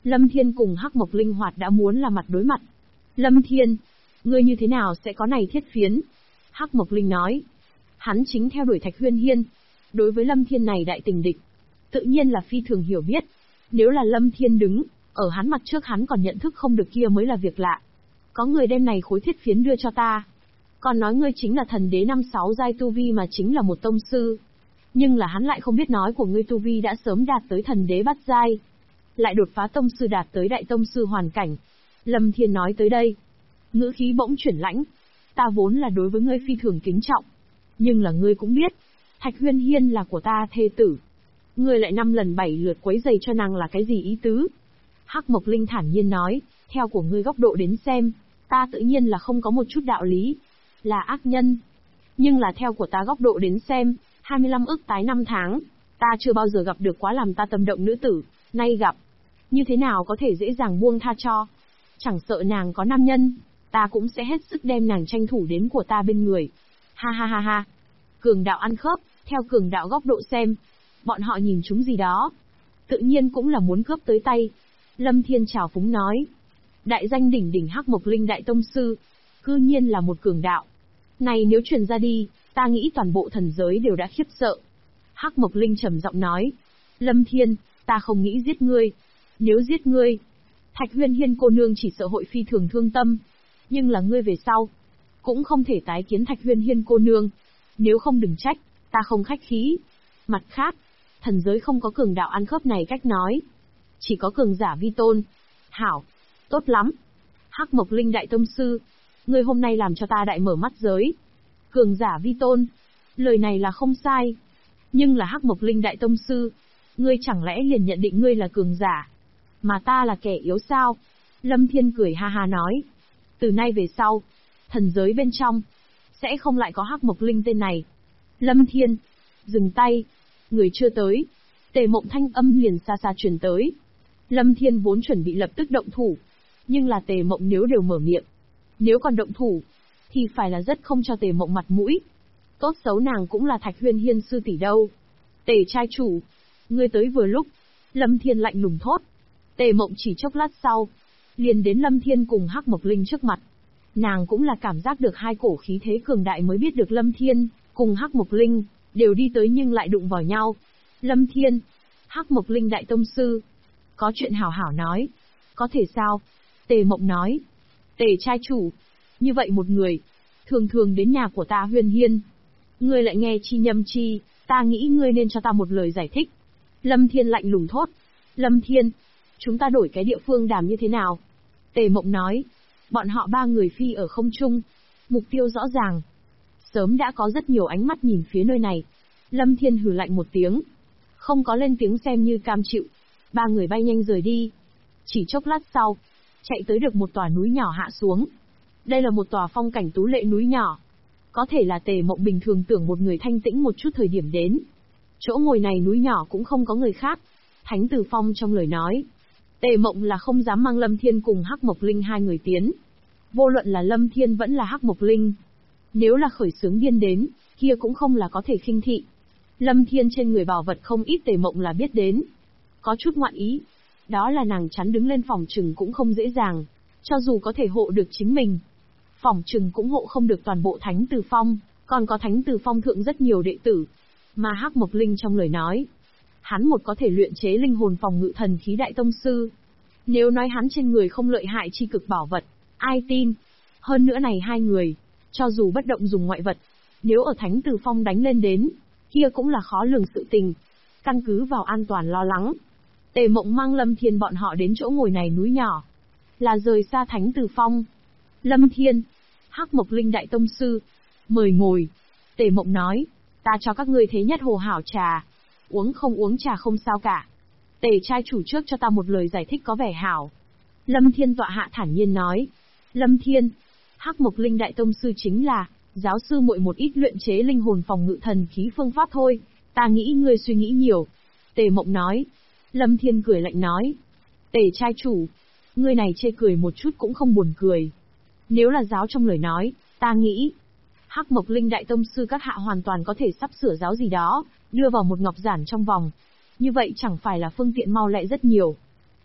Lâm Thiên cùng Hắc Mộc Linh Hoạt đã muốn là mặt đối mặt. Lâm Thiên, ngươi như thế nào sẽ có này thiết phiến? Hắc Mộc Linh nói. Hắn chính theo đuổi Thạch Huyên Hiên. Đối với Lâm Thiên này đại tình địch, tự nhiên là phi thường hiểu biết. Nếu là Lâm Thiên đứng, ở hắn mặt trước hắn còn nhận thức không được kia mới là việc lạ. Có người đem này khối thiết phiến đưa cho ta. Còn nói ngươi chính là thần đế 5-6 giai tu vi mà chính là một tông sư. Nhưng là hắn lại không biết nói của ngươi tu vi đã sớm đạt tới thần đế bát giai. Lại đột phá tông sư đạt tới đại tông sư hoàn cảnh. Lâm Thiên nói tới đây. Ngữ khí bỗng chuyển lãnh. Ta vốn là đối với ngươi phi thường kính trọng. Nhưng là ngươi cũng biết. Thạch Huyên Hiên là của ta thê tử. Ngươi lại 5 lần 7 lượt quấy giày cho nàng là cái gì ý tứ? Hắc Mộc Linh thản nhiên nói. Theo của ngươi góc độ đến xem, ta tự nhiên là không có một chút đạo lý. Là ác nhân. Nhưng là theo của ta góc độ đến xem, 25 ức tái 5 tháng, ta chưa bao giờ gặp được quá làm ta tâm động nữ tử, nay gặp. Như thế nào có thể dễ dàng buông tha cho? Chẳng sợ nàng có nam nhân, ta cũng sẽ hết sức đem nàng tranh thủ đến của ta bên người. Ha ha ha ha. Cường đạo ăn khớp, theo cường đạo góc độ xem. Bọn họ nhìn chúng gì đó. Tự nhiên cũng là muốn cướp tới tay. Lâm Thiên trào phúng nói. Đại danh đỉnh đỉnh Hắc Mộc Linh đại tông sư. Cư nhiên là một cường đạo. Này nếu truyền ra đi, ta nghĩ toàn bộ thần giới đều đã khiếp sợ. Hắc Mộc Linh trầm giọng nói. Lâm Thiên, ta không nghĩ giết ngươi. Nếu giết ngươi, Thạch Huyên Hiên cô nương chỉ sợ hội phi thường thương tâm. Nhưng là ngươi về sau, cũng không thể tái kiến Thạch Huyên Hiên cô nương. Nếu không đừng trách, ta không khách khí. Mặt khác, thần giới không có cường đạo ăn khớp này cách nói. Chỉ có cường giả vi tôn. Hảo, tốt lắm. Hắc Mộc Linh đại tông sư, ngươi hôm nay làm cho ta đại mở mắt giới. Cường giả vi tôn, lời này là không sai. Nhưng là Hắc Mộc Linh đại tông sư, ngươi chẳng lẽ liền nhận định ngươi là cường giả, mà ta là kẻ yếu sao? Lâm Thiên cười ha ha nói. Từ nay về sau, thần giới bên trong, sẽ không lại có Hắc Mộc Linh tên này. Lâm Thiên, dừng tay, người chưa tới. Tề Mộng thanh âm liền xa xa truyền tới. Lâm Thiên vốn chuẩn bị lập tức động thủ, nhưng là Tề Mộng nếu đều mở miệng, nếu còn động thủ, thì phải là rất không cho Tề Mộng mặt mũi. Tốt xấu nàng cũng là Thạch Huyên Hiên sư tỷ đâu. Tề trai chủ, ngươi tới vừa lúc. Lâm Thiên lạnh lùng thốt. Tề Mộng chỉ chốc lát sau, liền đến Lâm Thiên cùng Hắc Mộc Linh trước mặt. Nàng cũng là cảm giác được hai cổ khí thế cường đại mới biết được Lâm Thiên cùng Hắc Mộc Linh đều đi tới nhưng lại đụng vào nhau. Lâm Thiên, Hắc Mộc Linh đại tông sư, có chuyện hảo hảo nói. Có thể sao? Tề Mộng nói. Tề trai chủ, như vậy một người, thường thường đến nhà của ta Huyên Hiên, ngươi lại nghe chi nhâm chi, ta nghĩ ngươi nên cho ta một lời giải thích. Lâm Thiên lạnh lùng thốt. Lâm Thiên, chúng ta đổi cái địa phương đàm như thế nào? Tề Mộng nói. Bọn họ ba người phi ở không trung, mục tiêu rõ ràng. Sớm đã có rất nhiều ánh mắt nhìn phía nơi này. Lâm Thiên hừ lạnh một tiếng, không có lên tiếng xem như cam chịu. Ba người bay nhanh rời đi. Chỉ chốc lát sau, chạy tới được một tòa núi nhỏ hạ xuống. Đây là một tòa phong cảnh tú lệ núi nhỏ. Có thể là Tề Mộng bình thường tưởng một người thanh tĩnh một chút thời điểm đến. Chỗ ngồi này núi nhỏ cũng không có người khác. Thánh Từ Phong trong lời nói, Tề Mộng là không dám mang Lâm Thiên cùng Hắc Mộc Linh hai người tiến. Vô luận là Lâm Thiên vẫn là Hắc Mộc Linh, nếu là khởi xướng điên đến, kia cũng không là có thể khinh thị. Lâm Thiên trên người bảo vật không ít Tề Mộng là biết đến. Có chút ngoạn ý, đó là nàng chắn đứng lên phòng trừng cũng không dễ dàng. Cho dù có thể hộ được chính mình, phòng trừng cũng hộ không được toàn bộ Thánh Từ Phong, còn có Thánh Từ Phong thượng rất nhiều đệ tử. Mà Hắc Mộc Linh trong lời nói, hắn một có thể luyện chế linh hồn phòng ngự thần khí đại tông sư. Nếu nói hắn trên người không lợi hại chi cực bảo vật, ai tin? Hơn nữa này hai người, cho dù bất động dùng ngoại vật, nếu ở Thánh Từ Phong đánh lên đến, kia cũng là khó lường sự tình. Căn cứ vào an toàn lo lắng, Tề Mộng mang Lâm Thiên bọn họ đến chỗ ngồi này núi nhỏ, là rời xa Thánh Từ Phong. Lâm Thiên, Hắc Mộc Linh đại tông sư, mời ngồi. Tề Mộng nói, ta cho các ngươi thế nhất hồ hảo trà, uống không uống trà không sao cả. Tề trai chủ trước cho ta một lời giải thích có vẻ hảo. Lâm Thiên tọa hạ thản nhiên nói. Lâm Thiên, Hắc Mộc Linh đại tông sư chính là giáo sư muội một ít luyện chế linh hồn phòng ngự thần khí phương pháp thôi, ta nghĩ ngươi suy nghĩ nhiều. Tề Mộng nói. Lâm Thiên cười lạnh nói. Tề trai chủ, ngươi này chê cười một chút cũng không buồn cười. Nếu là giáo trong lời nói, ta nghĩ Hắc Mộc Linh đại tông sư các hạ hoàn toàn có thể sắp sửa giáo gì đó, đưa vào một ngọc giản trong vòng. Như vậy chẳng phải là phương tiện mau lẹ rất nhiều.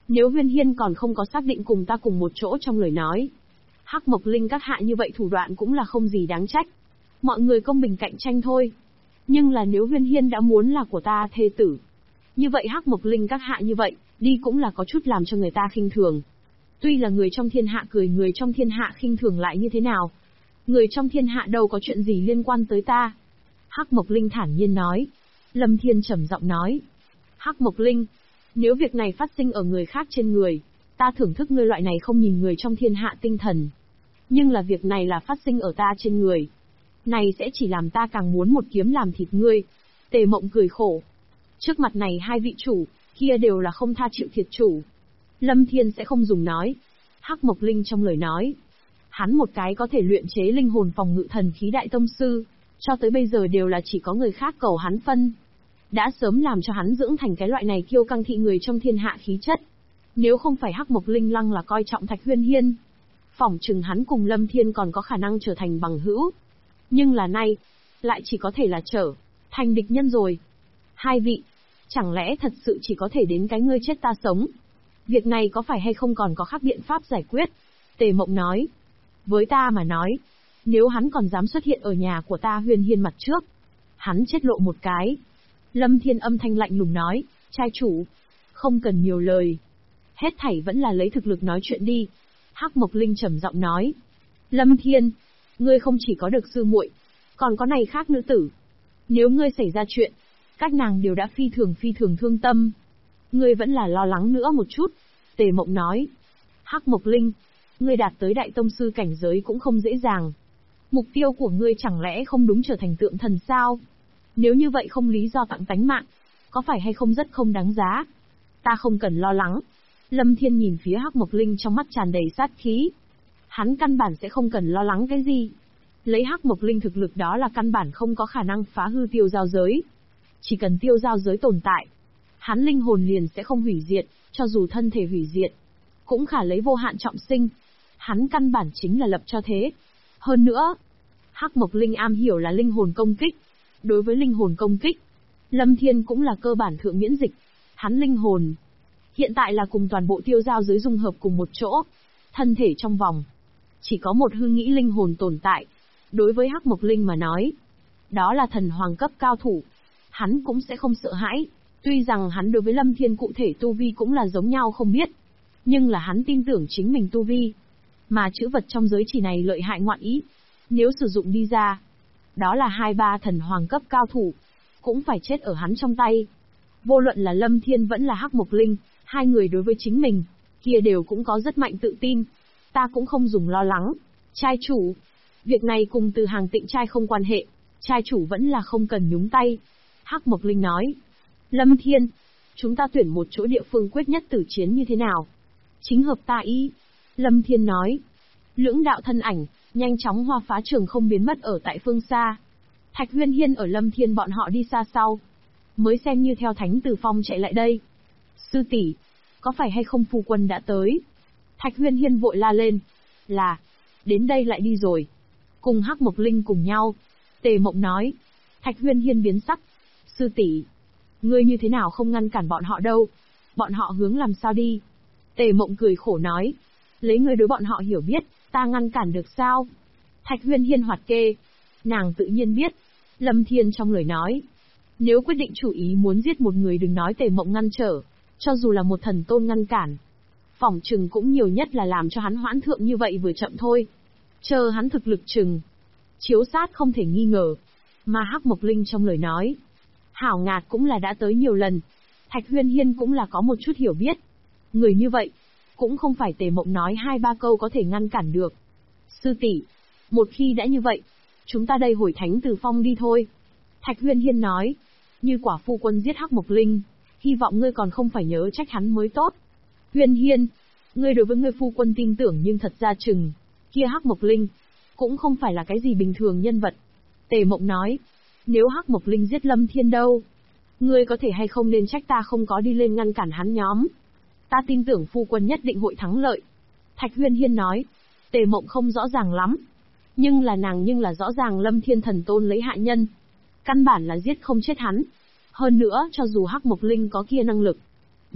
Nếu Huyên Hiên còn không có xác định cùng ta cùng một chỗ trong lời nói, Hắc Mộc Linh các hạ như vậy thủ đoạn cũng là không gì đáng trách. Mọi người công bình cạnh tranh thôi. Nhưng là nếu Huyên Hiên đã muốn là của ta thê tử, như vậy Hắc Mộc Linh các hạ như vậy, đi cũng là có chút làm cho người ta khinh thường. Tuy là người trong thiên hạ cười người trong thiên hạ khinh thường lại như thế nào? Người trong thiên hạ đâu có chuyện gì liên quan tới ta. Hắc Mộc Linh thản nhiên nói. Lâm Thiên trầm giọng nói. Hắc Mộc Linh, nếu việc này phát sinh ở người khác trên người, ta thưởng thức ngươi loại này không nhìn người trong thiên hạ tinh thần. Nhưng là việc này là phát sinh ở ta trên người. Này sẽ chỉ làm ta càng muốn một kiếm làm thịt ngươi. Tề Mộng cười khổ. Trước mặt này hai vị chủ, kia đều là không tha chịu thiệt chủ. Lâm Thiên sẽ không dùng nói. Hắc Mộc Linh trong lời nói. Hắn một cái có thể luyện chế linh hồn phòng ngự thần khí đại tông sư, cho tới bây giờ đều là chỉ có người khác cầu hắn phân. Đã sớm làm cho hắn dưỡng thành cái loại này kiêu căng thị người trong thiên hạ khí chất. Nếu không phải Hắc Mộc Linh lăng là coi trọng Thạch Huyên Hiên, phỏng chừng hắn cùng Lâm Thiên còn có khả năng trở thành bằng hữu. Nhưng là nay, lại chỉ có thể là trở thành địch nhân rồi. Hai vị, chẳng lẽ thật sự chỉ có thể đến cái ngươi chết ta sống? Việc này có phải hay không còn có khác biện pháp giải quyết? Tề Mộng nói. Với ta mà nói, nếu hắn còn dám xuất hiện ở nhà của ta Huyên Hiên mặt trước, hắn chết lộ một cái. Lâm Thiên âm thanh lạnh lùng nói, trai chủ, không cần nhiều lời. Hết thảy vẫn là lấy thực lực nói chuyện đi. Hắc Mộc Linh trầm giọng nói. Lâm Thiên, ngươi không chỉ có được sư muội, còn có này khác nữ tử. Nếu ngươi xảy ra chuyện, các nàng đều đã phi thường thương tâm. Ngươi vẫn là lo lắng nữa một chút. Tề Mộng nói. Hắc Mộc Linh, ngươi đạt tới đại tông sư cảnh giới cũng không dễ dàng. Mục tiêu của ngươi chẳng lẽ không đúng trở thành tượng thần sao? Nếu như vậy không lý do tặng tánh mạng, có phải hay không rất không đáng giá? Ta không cần lo lắng. Lâm Thiên nhìn phía Hắc Mộc Linh trong mắt tràn đầy sát khí. Hắn căn bản sẽ không cần lo lắng cái gì. Lấy Hắc Mộc Linh thực lực đó là căn bản không có khả năng phá hư tiêu giao giới. Chỉ cần tiêu giao giới tồn tại, hắn linh hồn liền sẽ không hủy diệt, cho dù thân thể hủy diệt, cũng khả lấy vô hạn trọng sinh. Hắn căn bản chính là lập cho thế. Hơn nữa, Hắc Mộc Linh am hiểu là linh hồn công kích. Đối với linh hồn công kích, Lâm Thiên cũng là cơ bản thượng miễn dịch. Hắn linh hồn hiện tại là cùng toàn bộ tiêu giao giới dung hợp cùng một chỗ. Thân thể trong vòng chỉ có một hư nghĩ linh hồn tồn tại. Đối với Hắc Mộc Linh mà nói, đó là thần hoàng cấp cao thủ. Hắn cũng sẽ không sợ hãi. Tuy rằng hắn đối với Lâm Thiên cụ thể tu vi cũng là giống nhau không biết, nhưng là hắn tin tưởng chính mình tu vi. Mà chữ vật trong giới chỉ này lợi hại ngoạn ý. Nếu sử dụng đi ra, đó là 2-3 thần hoàng cấp cao thủ, cũng phải chết ở hắn trong tay. Vô luận là Lâm Thiên vẫn là Hắc Mộc Linh, hai người đối với chính mình, kia đều cũng có rất mạnh tự tin. Ta cũng không dùng lo lắng. Trai chủ, việc này cùng Từ Hàng Tịnh trai không quan hệ, trai chủ vẫn là không cần nhúng tay. Hắc Mộc Linh nói. Lâm Thiên, chúng ta tuyển một chỗ địa phương quyết nhất tử chiến như thế nào? Chính hợp ta ý. Lâm Thiên nói. Lưỡng đạo thân ảnh, nhanh chóng hoa phá trường không biến mất ở tại phương xa. Thạch Huyên Hiên ở Lâm Thiên bọn họ đi xa sau, mới xem như theo Thánh Từ Phong chạy lại đây. Sư tỷ, có phải hay không phu quân đã tới? Thạch Huyên Hiên vội la lên. Là, đến đây lại đi rồi. Cùng Hắc Mộc Linh cùng nhau. Tề Mộng nói. Thạch Huyên Hiên biến sắc. Sư tỷ, ngươi như thế nào không ngăn cản bọn họ đâu? Bọn họ hướng làm sao đi? Tề Mộng cười khổ nói. Lấy ngươi đối bọn họ hiểu biết, ta ngăn cản được sao? Thạch Huyên Hiên hoạt kê. Nàng tự nhiên biết. Lâm Thiên trong lời nói. Nếu quyết định chủ ý muốn giết một người đừng nói Tề Mộng ngăn trở, cho dù là một thần tôn ngăn cản, phỏng chừng cũng nhiều nhất là làm cho hắn hoãn thượng như vậy vừa chậm thôi. Chờ hắn thực lực chừng chiếu sát không thể nghi ngờ. Mà Hắc Mộc Linh trong lời nói, Hảo Ngạt cũng là đã tới nhiều lần. Thạch Huyên Hiên cũng là có một chút hiểu biết. Người như vậy, cũng không phải Tề Mộng nói 2-3 câu có thể ngăn cản được. Sư tỷ, một khi đã như vậy, chúng ta đây hồi Thánh Từ Phong đi thôi. Thạch Huyên Hiên nói. Như quả phu quân giết Hắc Mộc Linh, hy vọng ngươi còn không phải nhớ trách hắn mới tốt. Huyên Hiên, ngươi đối với ngươi phu quân tin tưởng nhưng thật ra chừng, kia Hắc Mộc Linh, cũng không phải là cái gì bình thường nhân vật. Tề Mộng nói. Nếu Hắc Mộc Linh giết Lâm Thiên đâu? Ngươi có thể hay không nên trách ta không có đi lên ngăn cản hắn nhóm. Ta tin tưởng phu quân nhất định hội thắng lợi. Thạch Huyên Hiên nói. Tề Mộng không rõ ràng lắm. Nhưng là rõ ràng Lâm Thiên thần tôn lấy hạ nhân. Căn bản là giết không chết hắn. Hơn nữa cho dù Hắc Mộc Linh có kia năng lực,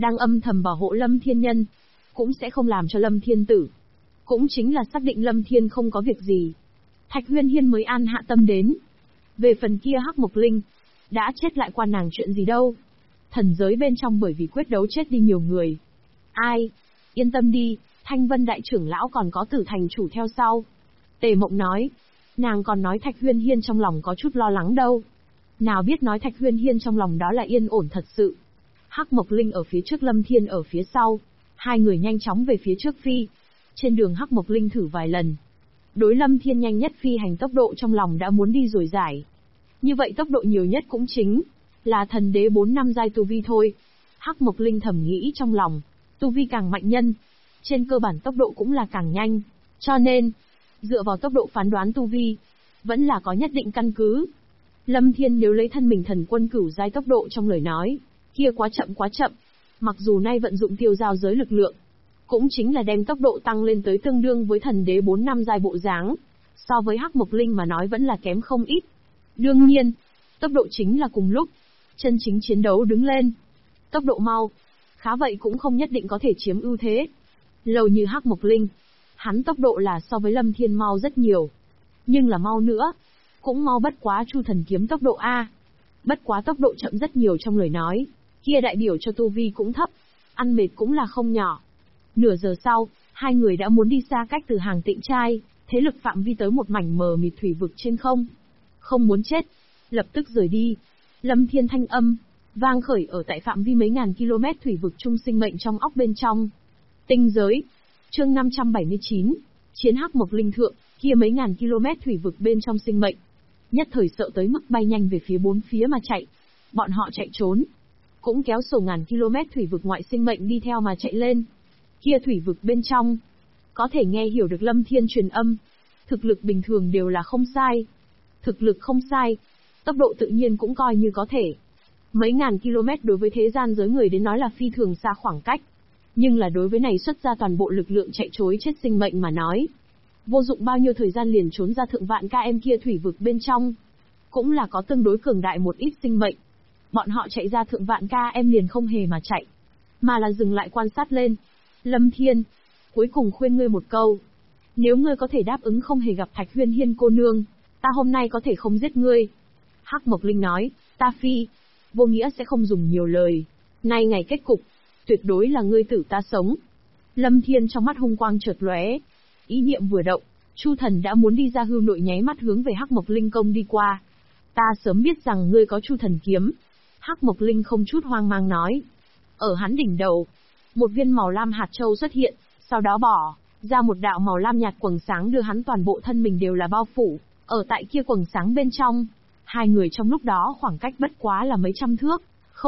đang âm thầm bảo hộ Lâm Thiên Nhân, cũng sẽ không làm cho Lâm Thiên tử. Cũng chính là xác định Lâm Thiên không có việc gì. Thạch Huyên Hiên mới an hạ tâm đến. Về phần kia Hắc Mộc Linh, đã chết lại quan nàng chuyện gì đâu. Thần giới bên trong bởi vì quyết đấu chết đi nhiều người. Ai? Yên tâm đi, Thanh Vân đại trưởng lão còn có Tử Thành chủ theo sau. Tề Mộng nói. Nàng còn nói Thạch Huyên Hiên trong lòng có chút lo lắng đâu. Nào biết nói Thạch Huyên Hiên trong lòng đó là yên ổn thật sự. Hắc Mộc Linh ở phía trước, Lâm Thiên ở phía sau. Hai người nhanh chóng về phía trước phi. Trên đường Hắc Mộc Linh thử vài lần. Đối Lâm Thiên nhanh nhất phi hành tốc độ trong lòng đã muốn đi rồi giải. Như vậy tốc độ nhiều nhất cũng chính là thần đế 4 năm giai tu vi thôi. Hắc Mộc Linh thầm nghĩ trong lòng, tu vi càng mạnh nhân, trên cơ bản tốc độ cũng là càng nhanh. Cho nên, dựa vào tốc độ phán đoán tu vi, vẫn là có nhất định căn cứ. Lâm Thiên nếu lấy thân mình thần quân cửu giai tốc độ trong lời nói, kia quá chậm quá chậm. Mặc dù nay vận dụng tiêu giao giới lực lượng, cũng chính là đem tốc độ tăng lên tới tương đương với thần đế 4 năm giai bộ dáng. So với Hắc Mộc Linh mà nói vẫn là kém không ít. Đương nhiên, tốc độ chính là cùng lúc, chân chính chiến đấu đứng lên. Tốc độ mau, khá vậy cũng không nhất định có thể chiếm ưu thế. Lầu như Hắc Mộc Linh, hắn tốc độ là so với Lâm Thiên mau rất nhiều. Nhưng là mau nữa, cũng mau bất quá Chu Thần Kiếm tốc độ A. Bất quá tốc độ chậm rất nhiều trong lời nói, kia đại biểu cho tu vi cũng thấp, ăn mệt cũng là không nhỏ. Nửa giờ sau, hai người đã muốn đi xa cách từ Hàng Tịnh Trai, thế lực phạm vi tới một mảnh mờ mịt thủy vực trên không. Không muốn chết, lập tức rời đi. Lâm Thiên thanh âm vang khởi ở tại phạm vi mấy ngàn km thủy vực trung sinh mệnh trong óc bên trong. Tinh giới, chương 579, chiến Hắc Mộc Linh thượng, kia mấy ngàn km thủy vực bên trong sinh mệnh. Nhất thời sợ tới mức bay nhanh về phía bốn phía mà chạy. Bọn họ chạy trốn, cũng kéo sổ ngàn km thủy vực ngoại sinh mệnh đi theo mà chạy lên. Kia thủy vực bên trong, có thể nghe hiểu được Lâm Thiên truyền âm. Thực lực bình thường đều là không sai. Thực lực không sai, tốc độ tự nhiên cũng coi như có thể. Mấy ngàn km đối với thế gian giới người đến nói là phi thường xa khoảng cách. Nhưng là đối với này xuất ra toàn bộ lực lượng chạy trối chết sinh mệnh mà nói. Vô dụng bao nhiêu thời gian liền trốn ra thượng vạn km kia thủy vực bên trong. Cũng là có tương đối cường đại một ít sinh mệnh. Bọn họ chạy ra thượng vạn km liền không hề mà chạy, mà là dừng lại quan sát lên. Lâm Thiên, cuối cùng khuyên ngươi một câu. Nếu ngươi có thể đáp ứng không hề gặp Thạch Huyên Hiên cô nương, ta hôm nay có thể không giết ngươi. Hắc Mộc Linh nói, ta phi, vô nghĩa sẽ không dùng nhiều lời. Nay ngày kết cục, tuyệt đối là ngươi tử ta sống. Lâm Thiên trong mắt hung quang chợt lóe, ý niệm vừa động, Chu Thần đã muốn đi ra hư nội nháy mắt hướng về Hắc Mộc Linh công đi qua. Ta sớm biết rằng ngươi có Chu Thần kiếm. Hắc Mộc Linh không chút hoang mang nói. Ở hắn đỉnh đầu, một viên màu lam hạt châu xuất hiện, sau đó bỏ ra một đạo màu lam nhạt quầng sáng đưa hắn toàn bộ thân mình đều là bao phủ. Ở tại kia quầng sáng bên trong, hai người trong lúc đó khoảng cách bất quá là mấy trăm thước,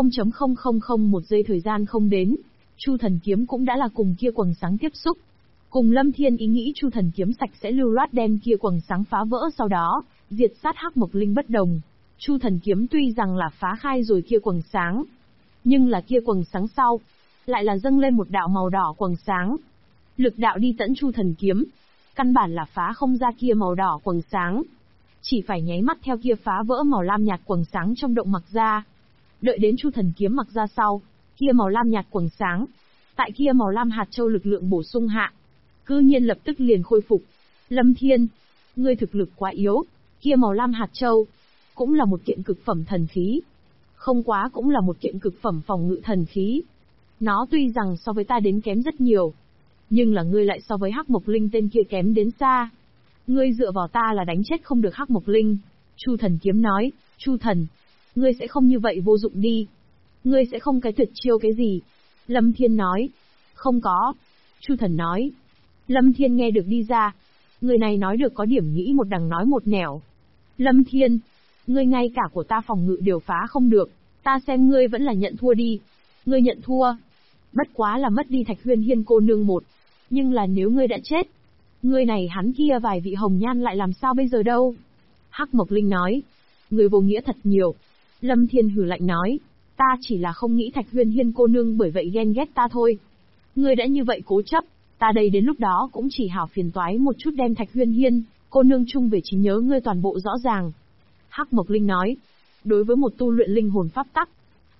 0.0001 giây thời gian không đến, Chu Thần kiếm cũng đã là cùng kia quầng sáng tiếp xúc. Cùng Lâm Thiên ý nghĩ Chu Thần kiếm sạch sẽ lưu loát đem kia quầng sáng phá vỡ, sau đó diệt sát Hắc Mộc Linh bất đồng. Chu Thần kiếm tuy rằng là phá khai rồi kia quầng sáng, nhưng là kia quầng sáng sau lại là dâng lên một đạo màu đỏ quầng sáng. Lực đạo đi tận Chu Thần kiếm, căn bản là phá không ra kia màu đỏ quầng sáng. Chỉ phải nháy mắt theo kia phá vỡ màu lam nhạt quầng sáng trong động mặc ra. Đợi đến Chu Thần kiếm mặc ra sau, kia màu lam nhạt quầng sáng, tại kia màu lam hạt châu lực lượng bổ sung hạ, cư nhiên lập tức liền khôi phục. Lâm Thiên, ngươi thực lực quá yếu, kia màu lam hạt châu, cũng là một kiện cực phẩm thần khí. Không quá cũng là một kiện cực phẩm phòng ngự thần khí. Nó tuy rằng so với ta đến kém rất nhiều, nhưng là ngươi lại so với Hắc Mộc Linh tên kia kém đến xa. Ngươi dựa vào ta là đánh chết không được Hắc Mộc Linh. Chu Thần kiếm nói, Chu Thần, ngươi sẽ không như vậy vô dụng đi. Ngươi sẽ không cái tuyệt chiêu cái gì. Lâm Thiên nói, không có. Chu Thần nói, Lâm Thiên nghe được đi ra. Người này nói được có điểm nghĩ một đằng nói một nẻo. Lâm Thiên, ngươi ngay cả của ta phòng ngự đều phá không được, ta xem ngươi vẫn là nhận thua đi. Ngươi nhận thua, bất quá là mất đi Thạch Huyên Hiên cô nương một. Nhưng là nếu ngươi đã chết, ngươi này hắn kia vài vị hồng nhan lại làm sao bây giờ đâu? Hắc Mộc Linh nói, ngươi vô nghĩa thật nhiều. Lâm Thiên hừ lạnh nói, ta chỉ là không nghĩ Thạch Huyên Hiên cô nương bởi vậy ghen ghét ta thôi. Ngươi đã như vậy cố chấp, ta đây đến lúc đó cũng chỉ hảo phiền toái một chút đem Thạch Huyên Hiên cô nương chung về trí nhớ ngươi toàn bộ rõ ràng. Hắc Mộc Linh nói, đối với một tu luyện linh hồn pháp tắc,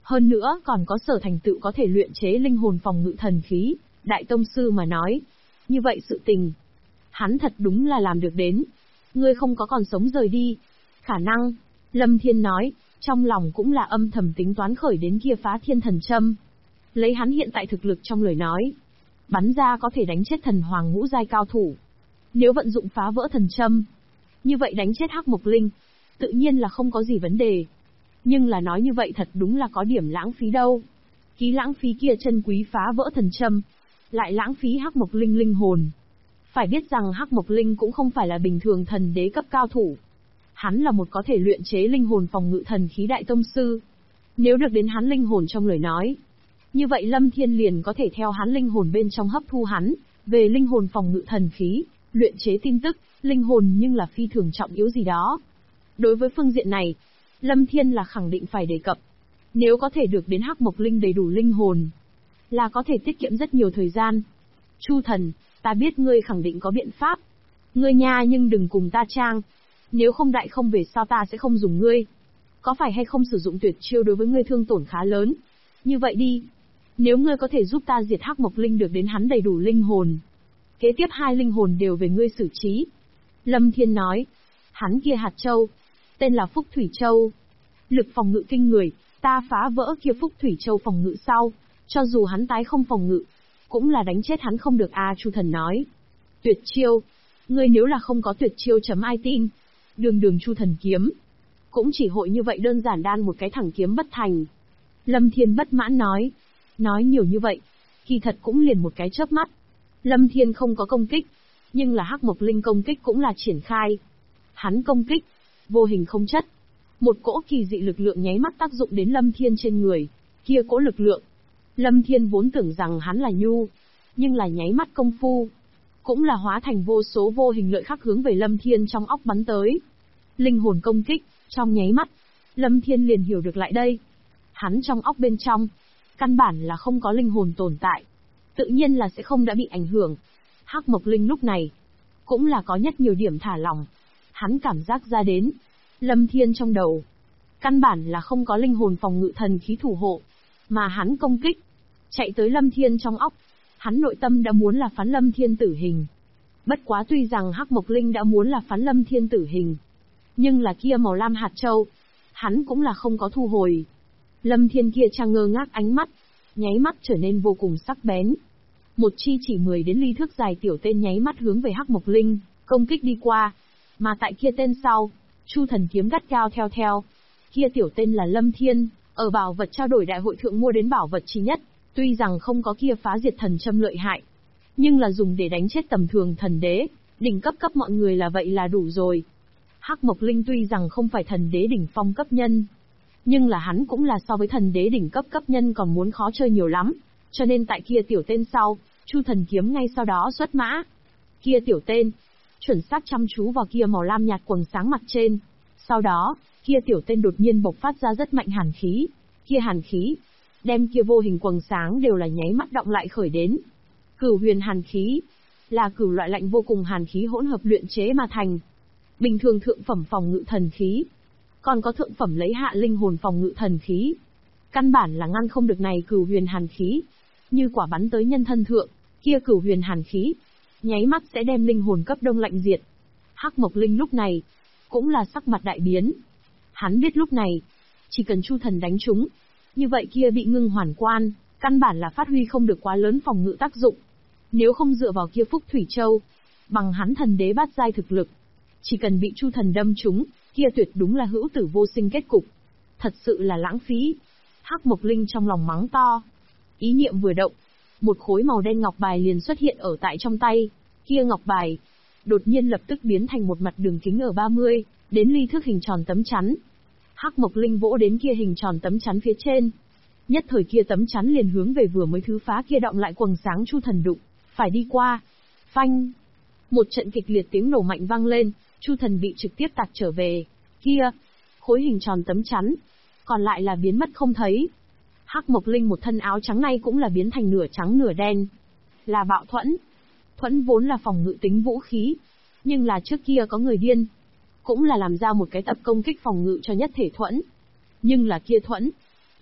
Hơn nữa còn có sở thành tựu có thể luyện chế linh hồn phòng ngự thần khí, đại tông sư mà nói. Như vậy sự tình, hắn thật đúng là làm được đến. Ngươi không có còn sống rời đi. Khả năng, Lâm Thiên nói, trong lòng cũng là âm thầm tính toán khởi đến kia phá thiên thần châm. Lấy hắn hiện tại thực lực trong lời nói, bắn ra có thể đánh chết thần hoàng ngũ giai cao thủ. Nếu vận dụng phá vỡ thần châm, như vậy đánh chết Hắc Mộc Linh, tự nhiên là không có gì vấn đề. Nhưng là nói như vậy thật đúng là có điểm lãng phí đâu. Ký lãng phí kia chân quý phá vỡ thần châm, lại lãng phí Hắc Mộc Linh linh hồn. Phải biết rằng Hắc Mộc Linh cũng không phải là bình thường thần đế cấp cao thủ. Hắn là một có thể luyện chế linh hồn phòng ngự thần khí đại tông sư. Nếu được đến hắn linh hồn trong lời nói, như vậy Lâm Thiên liền có thể theo hắn linh hồn bên trong hấp thu hắn, về linh hồn phòng ngự thần khí, luyện chế tin tức, linh hồn nhưng là phi thường trọng yếu gì đó. Đối với phương diện này, Lâm Thiên là khẳng định phải đề cập. Nếu có thể được đến Hắc Mộc Linh đầy đủ linh hồn, là có thể tiết kiệm rất nhiều thời gian. Chu thần, ta biết ngươi khẳng định có biện pháp. Ngươi nha nhưng đừng cùng ta trang. Nếu không đại không về sau ta sẽ không dùng ngươi. Có phải hay không sử dụng tuyệt chiêu đối với ngươi thương tổn khá lớn? Như vậy đi. Nếu ngươi có thể giúp ta diệt Hắc Mộc Linh được đến hắn đầy đủ linh hồn, kế tiếp 2 linh hồn đều về ngươi xử trí. Lâm Thiên nói. Hắn kia hạt châu, tên là Phúc Thủy Châu. Lực phòng ngự kinh người, ta phá vỡ kia Phúc Thủy Châu phòng ngự sau, cho dù hắn tái không phòng ngự, cũng là đánh chết hắn không được a. Chu thần nói. Tuyệt chiêu. Ngươi nếu là không có tuyệt chiêu chấm ai tin. Đường Chu thần kiếm. Cũng chỉ hội như vậy đơn giản đan một cái thẳng kiếm bất thành. Lâm Thiên bất mãn nói. Nói nhiều như vậy, kỳ thật cũng liền một cái chớp mắt. Lâm Thiên không có công kích, nhưng là Hắc Mộc Linh công kích cũng là triển khai. Hắn công kích, vô hình không chất. Một cỗ kỳ dị lực lượng nháy mắt tác dụng đến Lâm Thiên trên người. Kia cỗ lực lượng, Lâm Thiên vốn tưởng rằng hắn là nhu, nhưng là nháy mắt công phu, cũng là hóa thành vô số vô hình lợi khắc hướng về Lâm Thiên trong óc bắn tới. Linh hồn công kích, trong nháy mắt, Lâm Thiên liền hiểu được lại đây. Hắn trong óc bên trong, căn bản là không có linh hồn tồn tại, tự nhiên là sẽ không đã bị ảnh hưởng. Hắc Mộc Linh lúc này, cũng là có nhất nhiều điểm thả lỏng. Hắn cảm giác ra đến, Lâm Thiên trong đầu, căn bản là không có linh hồn phòng ngự thần khí thủ hộ, mà hắn công kích, chạy tới Lâm Thiên trong óc, hắn nội tâm đã muốn là phán Lâm Thiên tử hình. Bất quá tuy rằng Hắc Mộc Linh đã muốn là phán Lâm Thiên tử hình, nhưng là kia màu lam hạt châu, hắn cũng là không có thu hồi. Lâm Thiên kia trang ngơ ngác ánh mắt, nháy mắt trở nên vô cùng sắc bén. Một chi chỉ 10 đến ly thước dài tiểu tên nháy mắt hướng về Hắc Mộc Linh, công kích đi qua. Mà tại kia tên sau, Chu thần kiếm gắt cao theo. Kia tiểu tên là Lâm Thiên, ở bảo vật trao đổi đại hội thượng mua đến bảo vật chi nhất, tuy rằng không có kia phá diệt thần châm lợi hại, nhưng là dùng để đánh chết tầm thường thần đế, đỉnh cấp mọi người là vậy là đủ rồi. Hắc Mộc Linh tuy rằng không phải thần đế đỉnh phong cấp nhân, nhưng là hắn cũng là so với thần đế đỉnh cấp nhân còn muốn khó chơi nhiều lắm, cho nên tại kia tiểu tên sau, Chu thần kiếm ngay sau đó xuất mã. Kia tiểu tên, chuẩn xác chăm chú vào kia màu lam nhạt quầng sáng mặt trên. Sau đó, kia tiểu tên đột nhiên bộc phát ra rất mạnh hàn khí. Kia hàn khí, đem kia vô hình quầng sáng đều là nháy mắt động lại khởi đến. Cửu huyền hàn khí, là cửu loại lạnh vô cùng hàn khí hỗn hợp luyện chế mà thành. Bình thường thượng phẩm phòng ngự thần khí, còn có thượng phẩm lấy hạ linh hồn phòng ngự thần khí. Căn bản là ngăn không được này cửu huyền hàn khí. Như quả bắn tới nhân thân thượng, kia cửu huyền hàn khí, nháy mắt sẽ đem linh hồn cấp đông lạnh diệt. Hắc Mộc Linh lúc này, cũng là sắc mặt đại biến. Hắn biết lúc này, chỉ cần Chu thần đánh trúng, như vậy kia bị ngưng hoàn quan, căn bản là phát huy không được quá lớn phòng ngự tác dụng. Nếu không dựa vào kia Phúc Thủy Châu, bằng hắn thần đế bát giai thực lực, chỉ cần bị Chu thần đâm trúng, kia tuyệt đúng là hữu tử vô sinh kết cục. Thật sự là lãng phí. Hắc Mộc Linh trong lòng mắng to. Ý niệm vừa động, một khối màu đen ngọc bài liền xuất hiện ở tại trong tay. Kia ngọc bài, đột nhiên lập tức biến thành một mặt đường kính ở 30 đến ly thước hình tròn tấm chắn. Hắc Mộc Linh vỗ đến kia hình tròn tấm chắn phía trên. Nhất thời kia tấm chắn liền hướng về vừa mới thứ phá kia động lại quầng sáng Chu thần đụng, phải đi qua. Phanh! Một trận kịch liệt tiếng nổ mạnh vang lên, Chu thần bị trực tiếp tạc trở về. Kia! Khối hình tròn tấm chắn, còn lại là biến mất không thấy. Hắc Mộc Linh một thân áo trắng này cũng là biến thành nửa trắng nửa đen. Là bạo thuẫn. Thuẫn vốn là phòng ngự tính vũ khí, nhưng là trước kia có người điên, cũng là làm ra một cái tập công kích phòng ngự cho nhất thể thuẫn. Nhưng là kia thuẫn,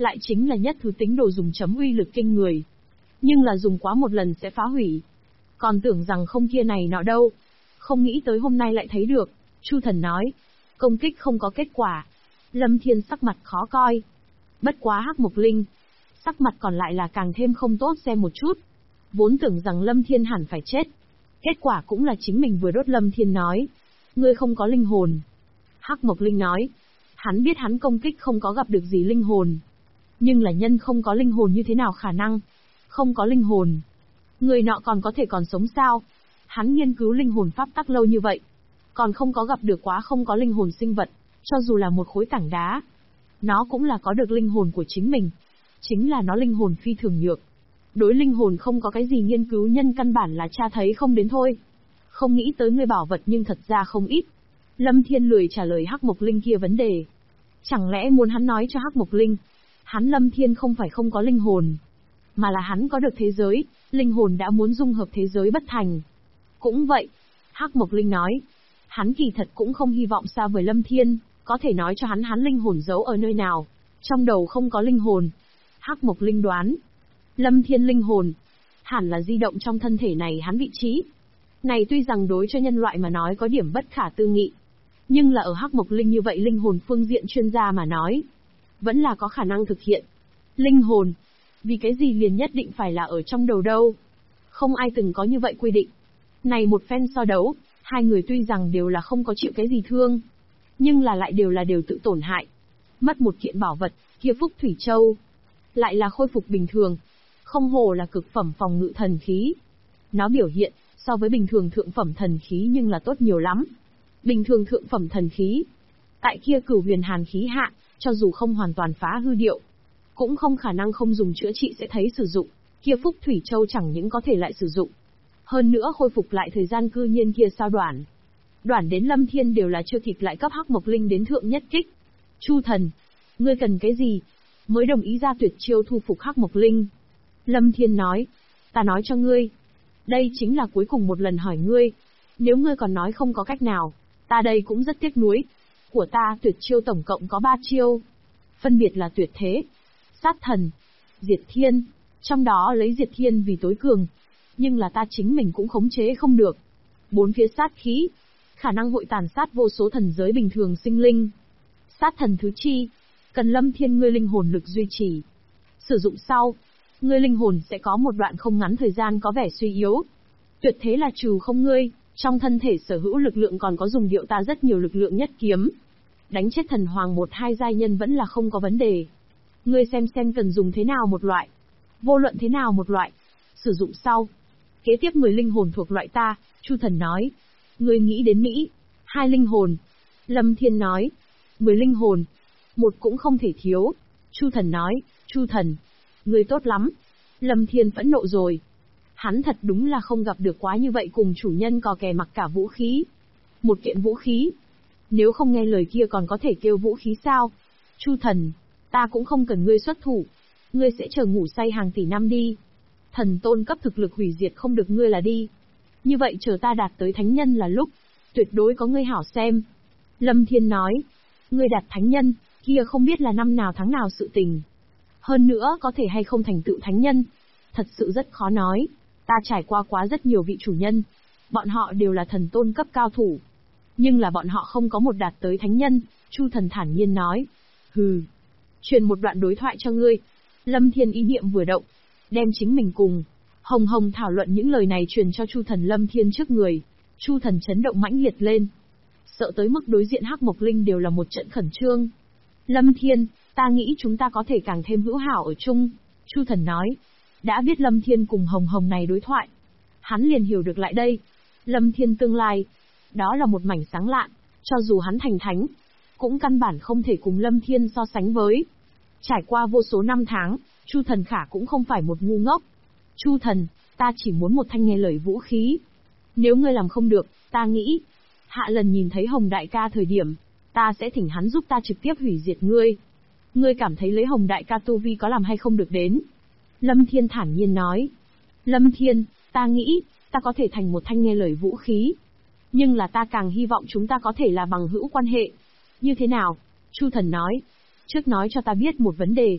lại chính là nhất thứ tính đồ dùng chấm uy lực kinh người. Nhưng là dùng quá một lần sẽ phá hủy. Còn tưởng rằng không kia này nọ đâu. Không nghĩ tới hôm nay lại thấy được. Chu Thần nói. Công kích không có kết quả. Lâm Thiên sắc mặt khó coi. Bất quá Hắc Mộc Linh. Sắc mặt còn lại là càng thêm không tốt xem một chút. Vốn tưởng rằng Lâm Thiên hẳn phải chết. Kết quả cũng là chính mình vừa đốt. Lâm Thiên nói. Ngươi không có linh hồn. Hắc Mộc Linh nói. Hắn biết hắn công kích không có gặp được gì linh hồn. Nhưng là nhân không có linh hồn như thế nào khả năng? Không có linh hồn. Người nọ còn có thể còn sống sao? Hắn nghiên cứu linh hồn pháp tắc lâu như vậy. Còn không có gặp được quá không có linh hồn sinh vật. Cho dù là một khối tảng đá. Nó cũng là có được linh hồn của chính mình. Chính là nó linh hồn phi thường nhược. Đối linh hồn không có cái gì nghiên cứu nhân căn bản là cha thấy không đến thôi. Không nghĩ tới ngươi bảo vật nhưng thật ra không ít. Lâm Thiên lười trả lời Hắc Mộc Linh kia vấn đề. Chẳng lẽ muốn hắn nói cho Hắc Mộc Linh, hắn Lâm Thiên không phải không có linh hồn, mà là hắn có được thế giới, linh hồn đã muốn dung hợp thế giới bất thành. Cũng vậy, Hắc Mộc Linh nói, hắn kỳ thật cũng không hy vọng xa vời Lâm Thiên, có thể nói cho hắn linh hồn giấu ở nơi nào, trong đầu không có linh hồn. Hắc Mộc Linh đoán, Lâm Thiên linh hồn, hẳn là di động trong thân thể này hắn vị trí. Này tuy rằng đối cho nhân loại mà nói có điểm bất khả tư nghị, nhưng là ở Hắc Mộc Linh như vậy linh hồn phương diện chuyên gia mà nói, vẫn là có khả năng thực hiện. Linh hồn, vì cái gì liền nhất định phải là ở trong đầu đâu? Không ai từng có như vậy quy định. Này một phen so đấu, hai người tuy rằng đều là không có chịu cái gì thương, nhưng là lại đều tự tổn hại. Mất một kiện bảo vật, kia Phúc Thủy Châu, lại là khôi phục bình thường. Không hồ là cực phẩm phòng ngự thần khí. Nó biểu hiện, so với bình thường thượng phẩm thần khí nhưng là tốt nhiều lắm. Bình thường thượng phẩm thần khí, tại kia Cửu Huyền Hàn khí hạ, cho dù không hoàn toàn phá hư điệu, cũng không khả năng không dùng chữa trị sẽ thấy sử dụng. Kia Phúc Thủy Châu chẳng những có thể lại sử dụng, hơn nữa khôi phục lại thời gian cư nhiên kia sao đoản. Đoản đến Lâm Thiên đều là chưa kịp lại cấp Hắc Mộc Linh đến thượng nhất kích. Chu Thần, ngươi cần cái gì? Mới đồng ý ra tuyệt chiêu thu phục Hắc Mộc Linh. Lâm Thiên nói, ta nói cho ngươi, đây chính là cuối cùng một lần hỏi ngươi. Nếu ngươi còn nói không có cách nào, ta đây cũng rất tiếc nuối. Của ta tuyệt chiêu tổng cộng có 3 chiêu. Phân biệt là tuyệt thế, sát thần, diệt thiên. Trong đó lấy diệt thiên vì tối cường. Nhưng là ta chính mình cũng khống chế không được. 4 phía sát khí, khả năng hội tàn sát vô số thần giới bình thường sinh linh. Sát thần thứ chi, cần Lâm Thiên ngươi linh hồn lực duy trì. Sử dụng sau, ngươi linh hồn sẽ có một đoạn không ngắn thời gian có vẻ suy yếu. Tuyệt thế là trừ không ngươi, trong thân thể sở hữu lực lượng còn có dùng điệu ta rất nhiều lực lượng nhất kiếm. Đánh chết thần hoàng 1-2 giai nhân vẫn là không có vấn đề. Ngươi xem cần dùng thế nào một loại. Vô luận thế nào một loại. Sử dụng sau. Kế tiếp 10 linh hồn thuộc loại ta, Chu Thần nói. Ngươi nghĩ đến Mỹ. 2 linh hồn. Lâm Thiên nói. 10 linh hồn. 1 cũng không thể thiếu. Chu Thần nói. Chu Thần, ngươi tốt lắm. Lâm Thiên phẫn nộ rồi. Hắn thật đúng là không gặp được quá như vậy cùng chủ nhân cò kè mặc cả vũ khí. Một kiện vũ khí. Nếu không nghe lời kia còn có thể kêu vũ khí sao? Chu Thần, ta cũng không cần ngươi xuất thủ. Ngươi sẽ chờ ngủ say hàng tỷ năm đi. Thần tôn cấp thực lực hủy diệt không được ngươi là đi. Như vậy chờ ta đạt tới thánh nhân là lúc, tuyệt đối có ngươi hảo xem. Lâm Thiên nói, ngươi đạt thánh nhân, kia không biết là năm nào tháng nào sự tình. Hơn nữa có thể hay không thành tựu thánh nhân. Thật sự rất khó nói. Ta trải qua quá rất nhiều vị chủ nhân. Bọn họ đều là thần tôn cấp cao thủ. Nhưng là bọn họ không có một đạt tới thánh nhân. Chu Thần thản nhiên nói. Hừ. Truyền một đoạn đối thoại cho ngươi. Lâm Thiên ý niệm vừa động. Đem chính mình cùng Hồng Hồng thảo luận những lời này truyền cho Chu Thần Lâm Thiên trước người. Chu Thần chấn động mãnh liệt lên. Sợ tới mức đối diện Hắc Mộc Linh đều là một trận khẩn trương. Lâm Thiên, ta nghĩ chúng ta có thể càng thêm hữu hảo ở chung. Chu Thần nói. Đã biết Lâm Thiên cùng Hồng Hồng này đối thoại, hắn liền hiểu được lại đây. Lâm Thiên tương lai, đó là một mảnh sáng lạn, cho dù hắn thành thánh, cũng căn bản không thể cùng Lâm Thiên so sánh với. Trải qua vô số năm tháng, Chu Thần Khả cũng không phải một ngu ngốc. Chu Thần, ta chỉ muốn một thanh nghe lời vũ khí. Nếu ngươi làm không được, ta nghĩ, hạ lần nhìn thấy Hồng Đại ca thời điểm, ta sẽ thỉnh hắn giúp ta trực tiếp hủy diệt ngươi. Ngươi cảm thấy lấy Hồng Đại ca tu vi có làm hay không được đến? Lâm Thiên thản nhiên nói. Lâm Thiên, ta nghĩ, ta có thể thành một thanh nghe lời vũ khí. Nhưng là ta càng hy vọng chúng ta có thể là bằng hữu quan hệ. Như thế nào? Chu Thần nói. Trước nói cho ta biết một vấn đề.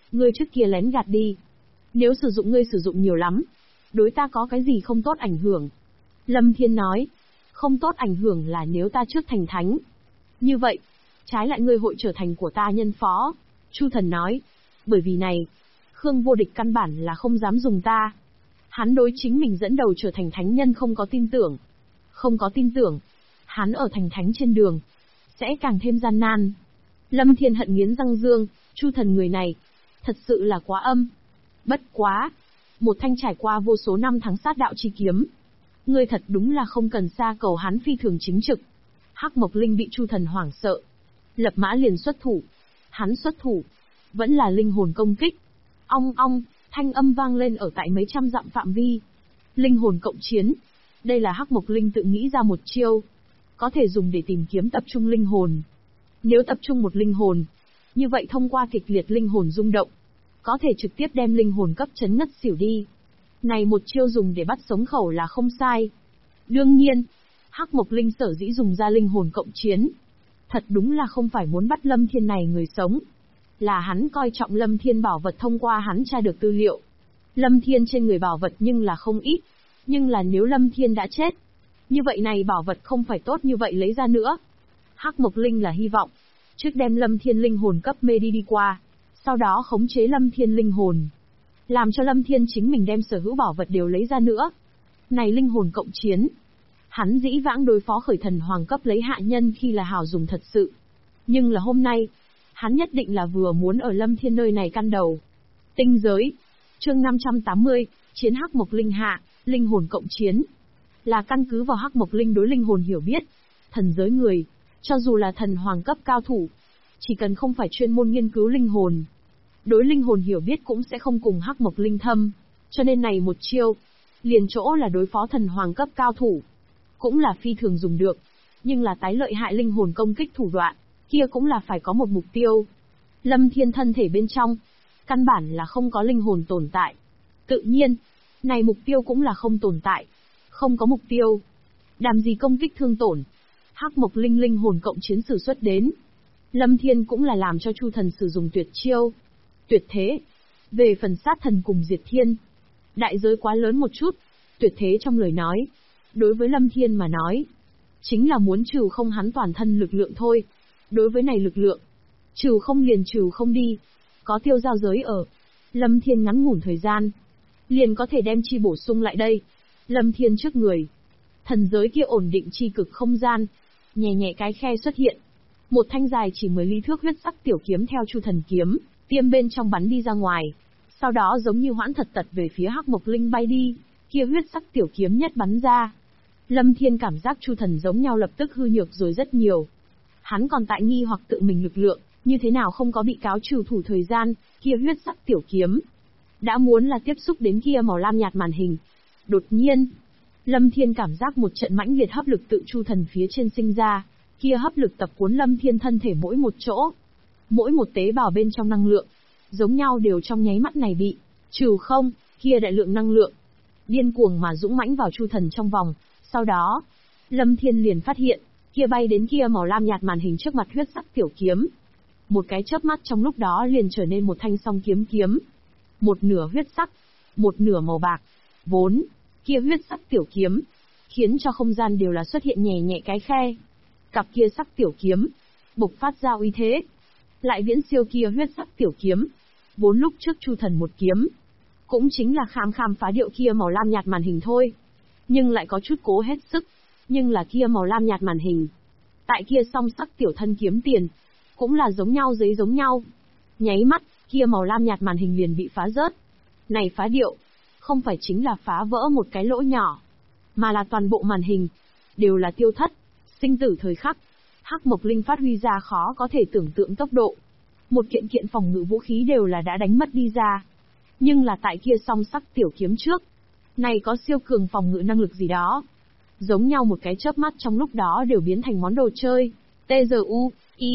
Ngươi trước kia lén gạt đi. Nếu sử dụng ngươi sử dụng nhiều lắm, đối ta có cái gì không tốt ảnh hưởng? Lâm Thiên nói, không tốt ảnh hưởng là nếu ta trước thành thánh. Như vậy, trái lại ngươi hội trở thành của ta nhân phó. Chu Thần nói, bởi vì này, Khương Vô Địch căn bản là không dám dùng ta. Hắn đối chính mình dẫn đầu trở thành thánh nhân không có tin tưởng. Không có tin tưởng, hắn ở thành thánh trên đường, sẽ càng thêm gian nan. Lâm Thiên hận nghiến răng dương, Chu Thần người này, thật sự là quá âm. Bất quá, một thanh trải qua vô số năm tháng sát đạo chi kiếm. Ngươi thật đúng là không cần xa cầu hắn phi thường chính trực. Hắc Mộc Linh bị Chu Thần hoảng sợ. Lập mã liền xuất thủ. Hắn xuất thủ, vẫn là linh hồn công kích. Ong ong, thanh âm vang lên ở tại mấy trăm dặm phạm vi. Linh hồn cộng chiến. Đây là Hắc Mộc Linh tự nghĩ ra một chiêu. Có thể dùng để tìm kiếm tập trung linh hồn. Nếu tập trung một linh hồn, như vậy thông qua kịch liệt linh hồn rung động, có thể trực tiếp đem linh hồn cấp chấn ngất xỉu đi. Này một chiêu dùng để bắt sống khẩu là không sai. Đương nhiên, Hắc Mộc Linh sở dĩ dùng ra linh hồn cộng chiến. Thật đúng là không phải muốn bắt Lâm Thiên này người sống. Là hắn coi trọng Lâm Thiên bảo vật thông qua hắn tra được tư liệu. Lâm Thiên trên người bảo vật nhưng là không ít. Nhưng là nếu Lâm Thiên đã chết, như vậy này bảo vật không phải tốt như vậy lấy ra nữa. Hắc Mộc Linh là hy vọng, trước đem Lâm Thiên linh hồn cấp mê đi qua, sau đó khống chế Lâm Thiên linh hồn. Làm cho Lâm Thiên chính mình đem sở hữu bảo vật đều lấy ra nữa. Này linh hồn cộng chiến. Hắn dĩ vãng đối phó khởi thần hoàng cấp lấy hạ nhân khi là hào dùng thật sự. Nhưng là hôm nay, hắn nhất định là vừa muốn ở Lâm Thiên nơi này căn đầu. Tinh giới. Chương 580, chiến Hắc Mộc Linh hạ, linh hồn cộng chiến. Là căn cứ vào Hắc Mộc Linh đối linh hồn hiểu biết. Thần giới người, cho dù là thần hoàng cấp cao thủ, chỉ cần không phải chuyên môn nghiên cứu linh hồn, đối linh hồn hiểu biết cũng sẽ không cùng Hắc Mộc Linh thâm. Cho nên này một chiêu, liền chỗ là đối phó thần hoàng cấp cao thủ, cũng là phi thường dùng được. Nhưng là tái lợi hại linh hồn công kích thủ đoạn, kia cũng là phải có một mục tiêu. Lâm Thiên thân thể bên trong, căn bản là không có linh hồn tồn tại. Tự nhiên, này mục tiêu cũng là không tồn tại. Không có mục tiêu, làm gì công kích thương tổn. Hắc Mộc Linh linh hồn cộng chiến sử xuất đến. Lâm Thiên cũng là làm cho Chu Thần sử dụng tuyệt chiêu. Tuyệt thế. Về phần sát thần cùng diệt thiên, đại giới quá lớn một chút. Tuyệt thế trong lời nói, đối với Lâm Thiên mà nói, chính là muốn trừ không hắn toàn thân lực lượng thôi. Đối với này lực lượng, trừ không liền trừ không đi. Có tiêu giao giới ở. Lâm Thiên ngắn ngủn thời gian, liền có thể đem chi bổ sung lại đây. Lâm Thiên trước người, thần giới kia ổn định chi cực không gian, nhẹ nhẹ cái khe xuất hiện. Một thanh dài chỉ 10 ly thước huyết sắc tiểu kiếm theo Chu Thần kiếm, tiêm bên trong bắn đi ra ngoài. Sau đó giống như hoãn thật tật về phía Hắc Mộc Linh bay đi, kia huyết sắc tiểu kiếm nhất bắn ra. Lâm Thiên cảm giác Chu Thần giống nhau lập tức hư nhược rồi rất nhiều. Hắn còn tại nghi hoặc tự mình lực lượng, như thế nào không có bị cáo trừ thủ thời gian, kia huyết sắc tiểu kiếm đã muốn là tiếp xúc đến kia màu lam nhạt màn hình. Đột nhiên, Lâm Thiên cảm giác một trận mãnh liệt hấp lực tự Chu Thần phía trên sinh ra, kia hấp lực tập cuốn Lâm Thiên thân thể mỗi một chỗ. Mỗi một tế bào bên trong năng lượng, giống nhau đều trong nháy mắt này bị trừ không, kia đại lượng năng lượng điên cuồng mà dũng mãnh vào Chu Thần trong vòng. Sau đó, Lâm Thiên liền phát hiện, kia bay đến kia màu lam nhạt màn hình trước mặt huyết sắc tiểu kiếm. Một cái chớp mắt trong lúc đó liền trở nên một thanh song kiếm kiếm. Một nửa huyết sắc, một nửa màu bạc. Vốn, kia huyết sắc tiểu kiếm, khiến cho không gian đều là xuất hiện nhẹ nhẹ cái khe. Cặp kia sắc tiểu kiếm, bộc phát ra uy thế. Lại viễn siêu kia huyết sắc tiểu kiếm. Vốn lúc trước Chu Thần một kiếm, cũng chính là khám phá điệu kia màu lam nhạt màn hình thôi. Nhưng lại có chút cố hết sức. Nhưng là kia màu lam nhạt màn hình, tại kia song sắc tiểu thân kiếm tiền, cũng là giống nhau giấy giống nhau. Nháy mắt, kia màu lam nhạt màn hình liền bị phá rớt. Này phá điệu, không phải chính là phá vỡ một cái lỗ nhỏ, mà là toàn bộ màn hình đều là tiêu thất. Sinh tử thời khắc, Hắc Mộc Linh phát huy ra khó có thể tưởng tượng tốc độ. Một kiện kiện phòng ngự vũ khí đều là đã đánh mất đi ra. Nhưng là tại kia song sắc tiểu kiếm trước, này có siêu cường phòng ngự năng lực gì đó. Giống nhau một cái chớp mắt trong lúc đó đều biến thành món đồ chơi. TZU,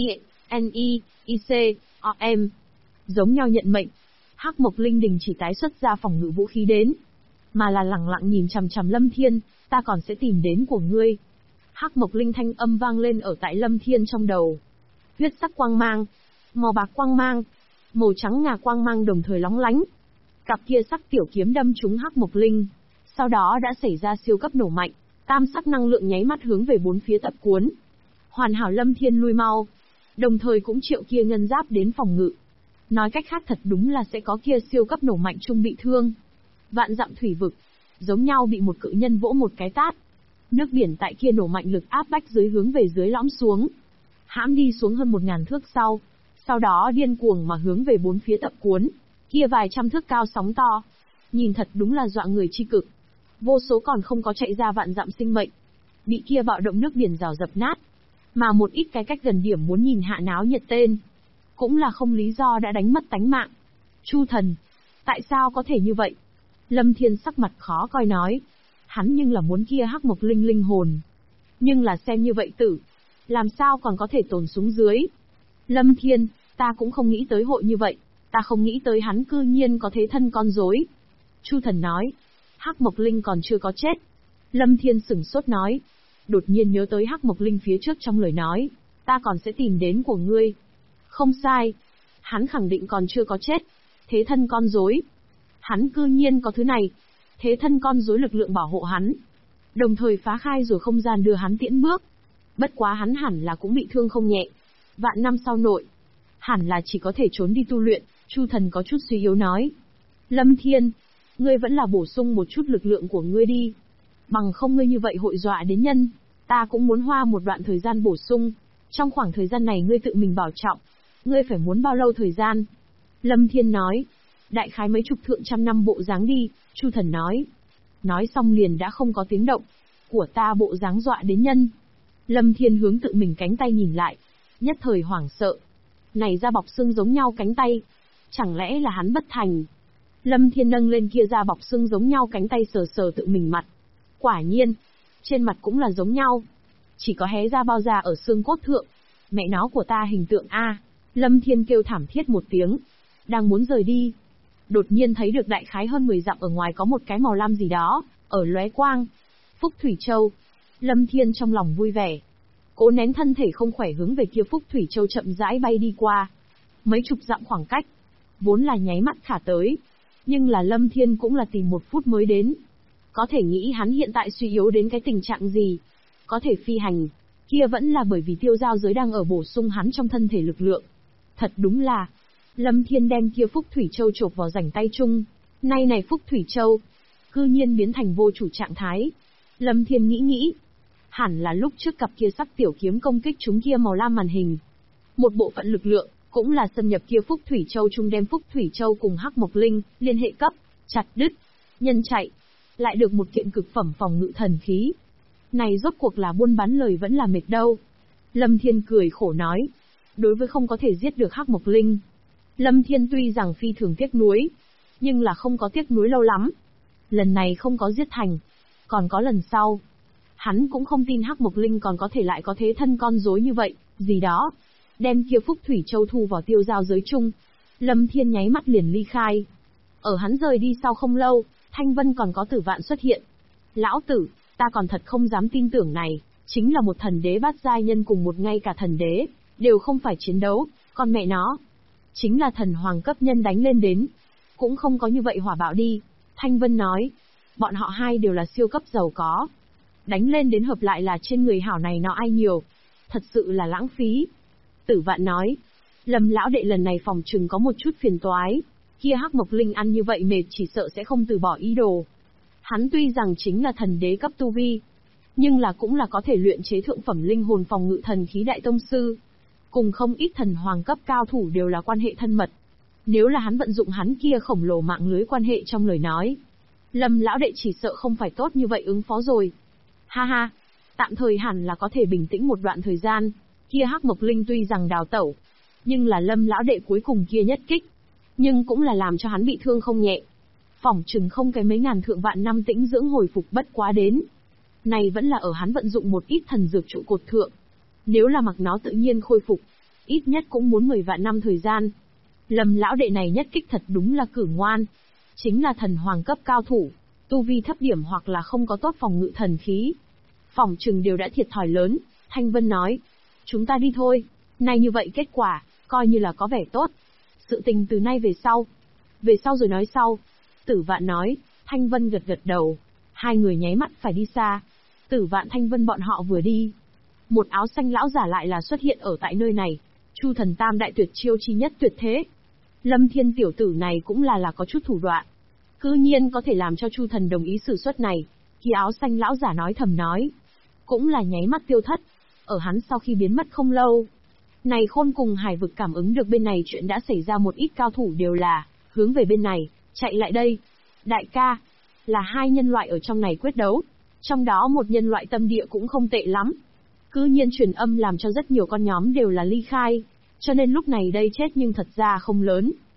INI, IC, OM. Giống nhau nhận mệnh. Hắc Mộc Linh đình chỉ tái xuất ra phòng ngự vũ khí đến, mà là lẳng lặng nhìn chằm chằm Lâm Thiên, ta còn sẽ tìm đến của ngươi. Hắc Mộc Linh thanh âm vang lên ở tại Lâm Thiên trong đầu. Huyết sắc quang mang, màu bạc quang mang, màu trắng ngà quang mang đồng thời lóng lánh. Cặp kia sắc tiểu kiếm đâm trúng Hắc Mộc Linh, sau đó đã xảy ra siêu cấp nổ mạnh, tam sắc năng lượng nháy mắt hướng về bốn phía tập cuốn. Hoàn hảo Lâm Thiên lui mau, đồng thời cũng triệu kia ngân giáp đến phòng ngự. Nói cách khác thật đúng là sẽ có kia siêu cấp nổ mạnh chung bị thương. Vạn dặm thủy vực, giống nhau bị một cự nhân vỗ một cái tát. Nước biển tại kia nổ mạnh lực áp bách dưới hướng về dưới lõm xuống. Hãm đi xuống hơn 1000 thước sau đó điên cuồng mà hướng về bốn phía tập cuốn. Kia vài trăm thước cao sóng to, nhìn thật đúng là dọa người chi cực. Vô số còn không có chạy ra vạn dặm sinh mệnh, bị kia bạo động nước biển rào dập nát. Mà một ít cái cách gần điểm muốn nhìn hạ náo nhiệt tên, cũng là không lý do đã đánh mất tánh mạng. Chu thần, tại sao có thể như vậy? Lâm Thiên sắc mặt khó coi nói. Hắn nhưng là muốn kia Hắc Mộc Linh linh hồn. Nhưng là xem như vậy tử, làm sao còn có thể tồn xuống dưới? Lâm Thiên, ta cũng không nghĩ tới hội như vậy, ta không nghĩ tới hắn cư nhiên có thế thân con rối. Chu thần nói, Hắc Mộc Linh còn chưa có chết. Lâm Thiên sửng sốt nói, đột nhiên nhớ tới Hắc Mộc Linh phía trước trong lời nói, ta còn sẽ tìm đến của ngươi. Không sai, hắn khẳng định còn chưa có chết. Thế thân con rối, hắn cư nhiên có thứ này. Thế thân con rối lực lượng bảo hộ hắn, đồng thời phá khai rồi không gian đưa hắn tiễn bước. Bất quá hắn hẳn là cũng bị thương không nhẹ. Vạn năm sau nội, hẳn là chỉ có thể trốn đi tu luyện. Chu thần có chút suy yếu nói. Lâm Thiên, ngươi vẫn là bổ sung một chút lực lượng của ngươi đi. Bằng không ngươi như vậy hội dọa đến nhân. Ta cũng muốn hoa một đoạn thời gian bổ sung. Trong khoảng thời gian này ngươi tự mình bảo trọng. Ngươi phải muốn bao lâu thời gian? Lâm Thiên nói. Đại khái mấy chục thượng trăm năm bộ dáng đi, Chu thần nói. Nói xong liền đã không có tiếng động. Của ta bộ dáng dọa đến nhân. Lâm Thiên hướng tự mình cánh tay nhìn lại. Nhất thời hoảng sợ. Này da bọc xương giống nhau cánh tay. Chẳng lẽ là hắn bất thành? Lâm Thiên nâng lên kia da bọc xương giống nhau cánh tay sờ sờ tự mình mặt. Quả nhiên, trên mặt cũng là giống nhau. Chỉ có hé ra bao da ở xương cốt thượng. Mẹ nó của ta hình tượng A. Lâm Thiên kêu thảm thiết một tiếng. Đang muốn rời đi. Đột nhiên thấy được đại khái hơn 10 dặm ở ngoài có một cái màu lam gì đó, ở lóe quang. Phúc Thủy Châu. Lâm Thiên trong lòng vui vẻ. Cố nén thân thể không khỏe hướng về kia Phúc Thủy Châu chậm rãi bay đi qua. Mấy chục dặm khoảng cách. Vốn là nháy mắt khả tới. Nhưng là Lâm Thiên cũng là tìm 1 phút mới đến. Có thể nghĩ hắn hiện tại suy yếu đến cái tình trạng gì. Có thể phi hành. Kia vẫn là bởi vì tiêu giao giới đang ở bổ sung hắn trong thân thể lực lượng. Thật đúng là. Lâm Thiên đem kia Phúc Thủy Châu chộp vào rảnh tay chung. Nay này Phúc Thủy Châu, cư nhiên biến thành vô chủ trạng thái. Lâm Thiên nghĩ. Hẳn là lúc trước cặp kia sắc tiểu kiếm công kích chúng kia màu lam màn hình. Một bộ phận lực lượng, cũng là xâm nhập kia Phúc Thủy Châu chung đem Phúc Thủy Châu cùng Hắc Mộc Linh, liên hệ cấp, chặt đứt. Nhân chạy, lại được một kiện cực phẩm phòng ngự thần khí. Này rốt cuộc là buôn bán lời vẫn là mệt đâu. Lâm Thiên cười khổ nói. Đối với không có thể giết được Hắc Mộc Linh, Lâm Thiên tuy rằng phi thường tiếc nuối, nhưng là không có tiếc nuối lâu lắm. Lần này không có giết thành, còn có lần sau. Hắn cũng không tin Hắc Mộc Linh còn có thể lại có thế thân con rối như vậy, gì đó. Đem kia Phúc Thủy Châu thu vào tiêu giao giới chung. Lâm Thiên nháy mắt liền ly khai. Ở hắn rời đi sau không lâu, Thanh Vân còn có Tử Vạn xuất hiện. Lão tử, ta còn thật không dám tin tưởng này, chính là một thần đế bát giai nhân cùng một ngay cả thần đế, đều không phải chiến đấu, con mẹ nó. Chính là thần hoàng cấp nhân đánh lên đến. Cũng không có như vậy hỏa bạo đi. Thanh Vân nói. Bọn họ hai đều là siêu cấp giàu có. Đánh lên đến hợp lại là trên người hảo này nó ai nhiều. Thật sự là lãng phí. Tử Vạn nói. Lâm lão đệ lần này phòng trừng có một chút phiền toái. Kia Hắc Mộc Linh ăn như vậy mệt chỉ sợ sẽ không từ bỏ ý đồ. Hắn tuy rằng chính là thần đế cấp tu vi, nhưng là cũng là có thể luyện chế thượng phẩm linh hồn phòng ngự thần khí đại tông sư. Cùng không ít thần hoàng cấp cao thủ đều là quan hệ thân mật. Nếu là hắn vận dụng hắn kia khổng lồ mạng lưới quan hệ trong lời nói, Lâm lão đệ chỉ sợ không phải tốt như vậy ứng phó rồi. Ha ha, tạm thời hẳn là có thể bình tĩnh một đoạn thời gian. Kia Hắc Mộc Linh tuy rằng đào tẩu, nhưng là Lâm lão đệ cuối cùng kia nhất kích, nhưng cũng là làm cho hắn bị thương không nhẹ. Phỏng chừng không cái mấy ngàn thượng vạn năm tĩnh dưỡng hồi phục bất quá đến. Này vẫn là ở hắn vận dụng một ít thần dược trụ cột thượng. Nếu là mặc nó tự nhiên khôi phục, ít nhất cũng muốn 10 vạn năm thời gian. Lâm lão đệ này nhất kích thật đúng là cử ngoan. Chính là thần hoàng cấp cao thủ, tu vi thấp điểm hoặc là không có tốt phòng ngự thần khí. Phỏng chừng đều đã thiệt thòi lớn. Thanh Vân nói. Chúng ta đi thôi. Này như vậy kết quả, coi như là có vẻ tốt. Sự tình từ nay về sau. Về sau rồi nói sau. Tử Vạn nói. Thanh Vân gật gật đầu. Hai người nháy mắt phải đi xa. Tử Vạn Thanh Vân bọn họ vừa đi. Một áo xanh lão giả lại là xuất hiện ở tại nơi này. Chu Thần Tam đại tuyệt chiêu chi nhất tuyệt thế. Lâm Thiên tiểu tử này cũng là có chút thủ đoạn. Cư nhiên có thể làm cho Chu Thần đồng ý sử xuất này. Khi áo xanh lão giả nói thầm nói. Cũng là nháy mắt tiêu thất. Ở hắn sau khi biến mất không lâu. Này Khôn cùng Hải Vực cảm ứng được bên này chuyện đã xảy ra, một ít cao thủ đều là hướng về bên này, chạy lại đây. Đại ca, là hai nhân loại ở trong này quyết đấu. Trong đó một nhân loại tâm địa cũng không tệ lắm. Cư nhiên truyền âm làm cho rất nhiều con nhóm đều là ly khai. Cho nên lúc này đây chết nhưng thật ra không lớn.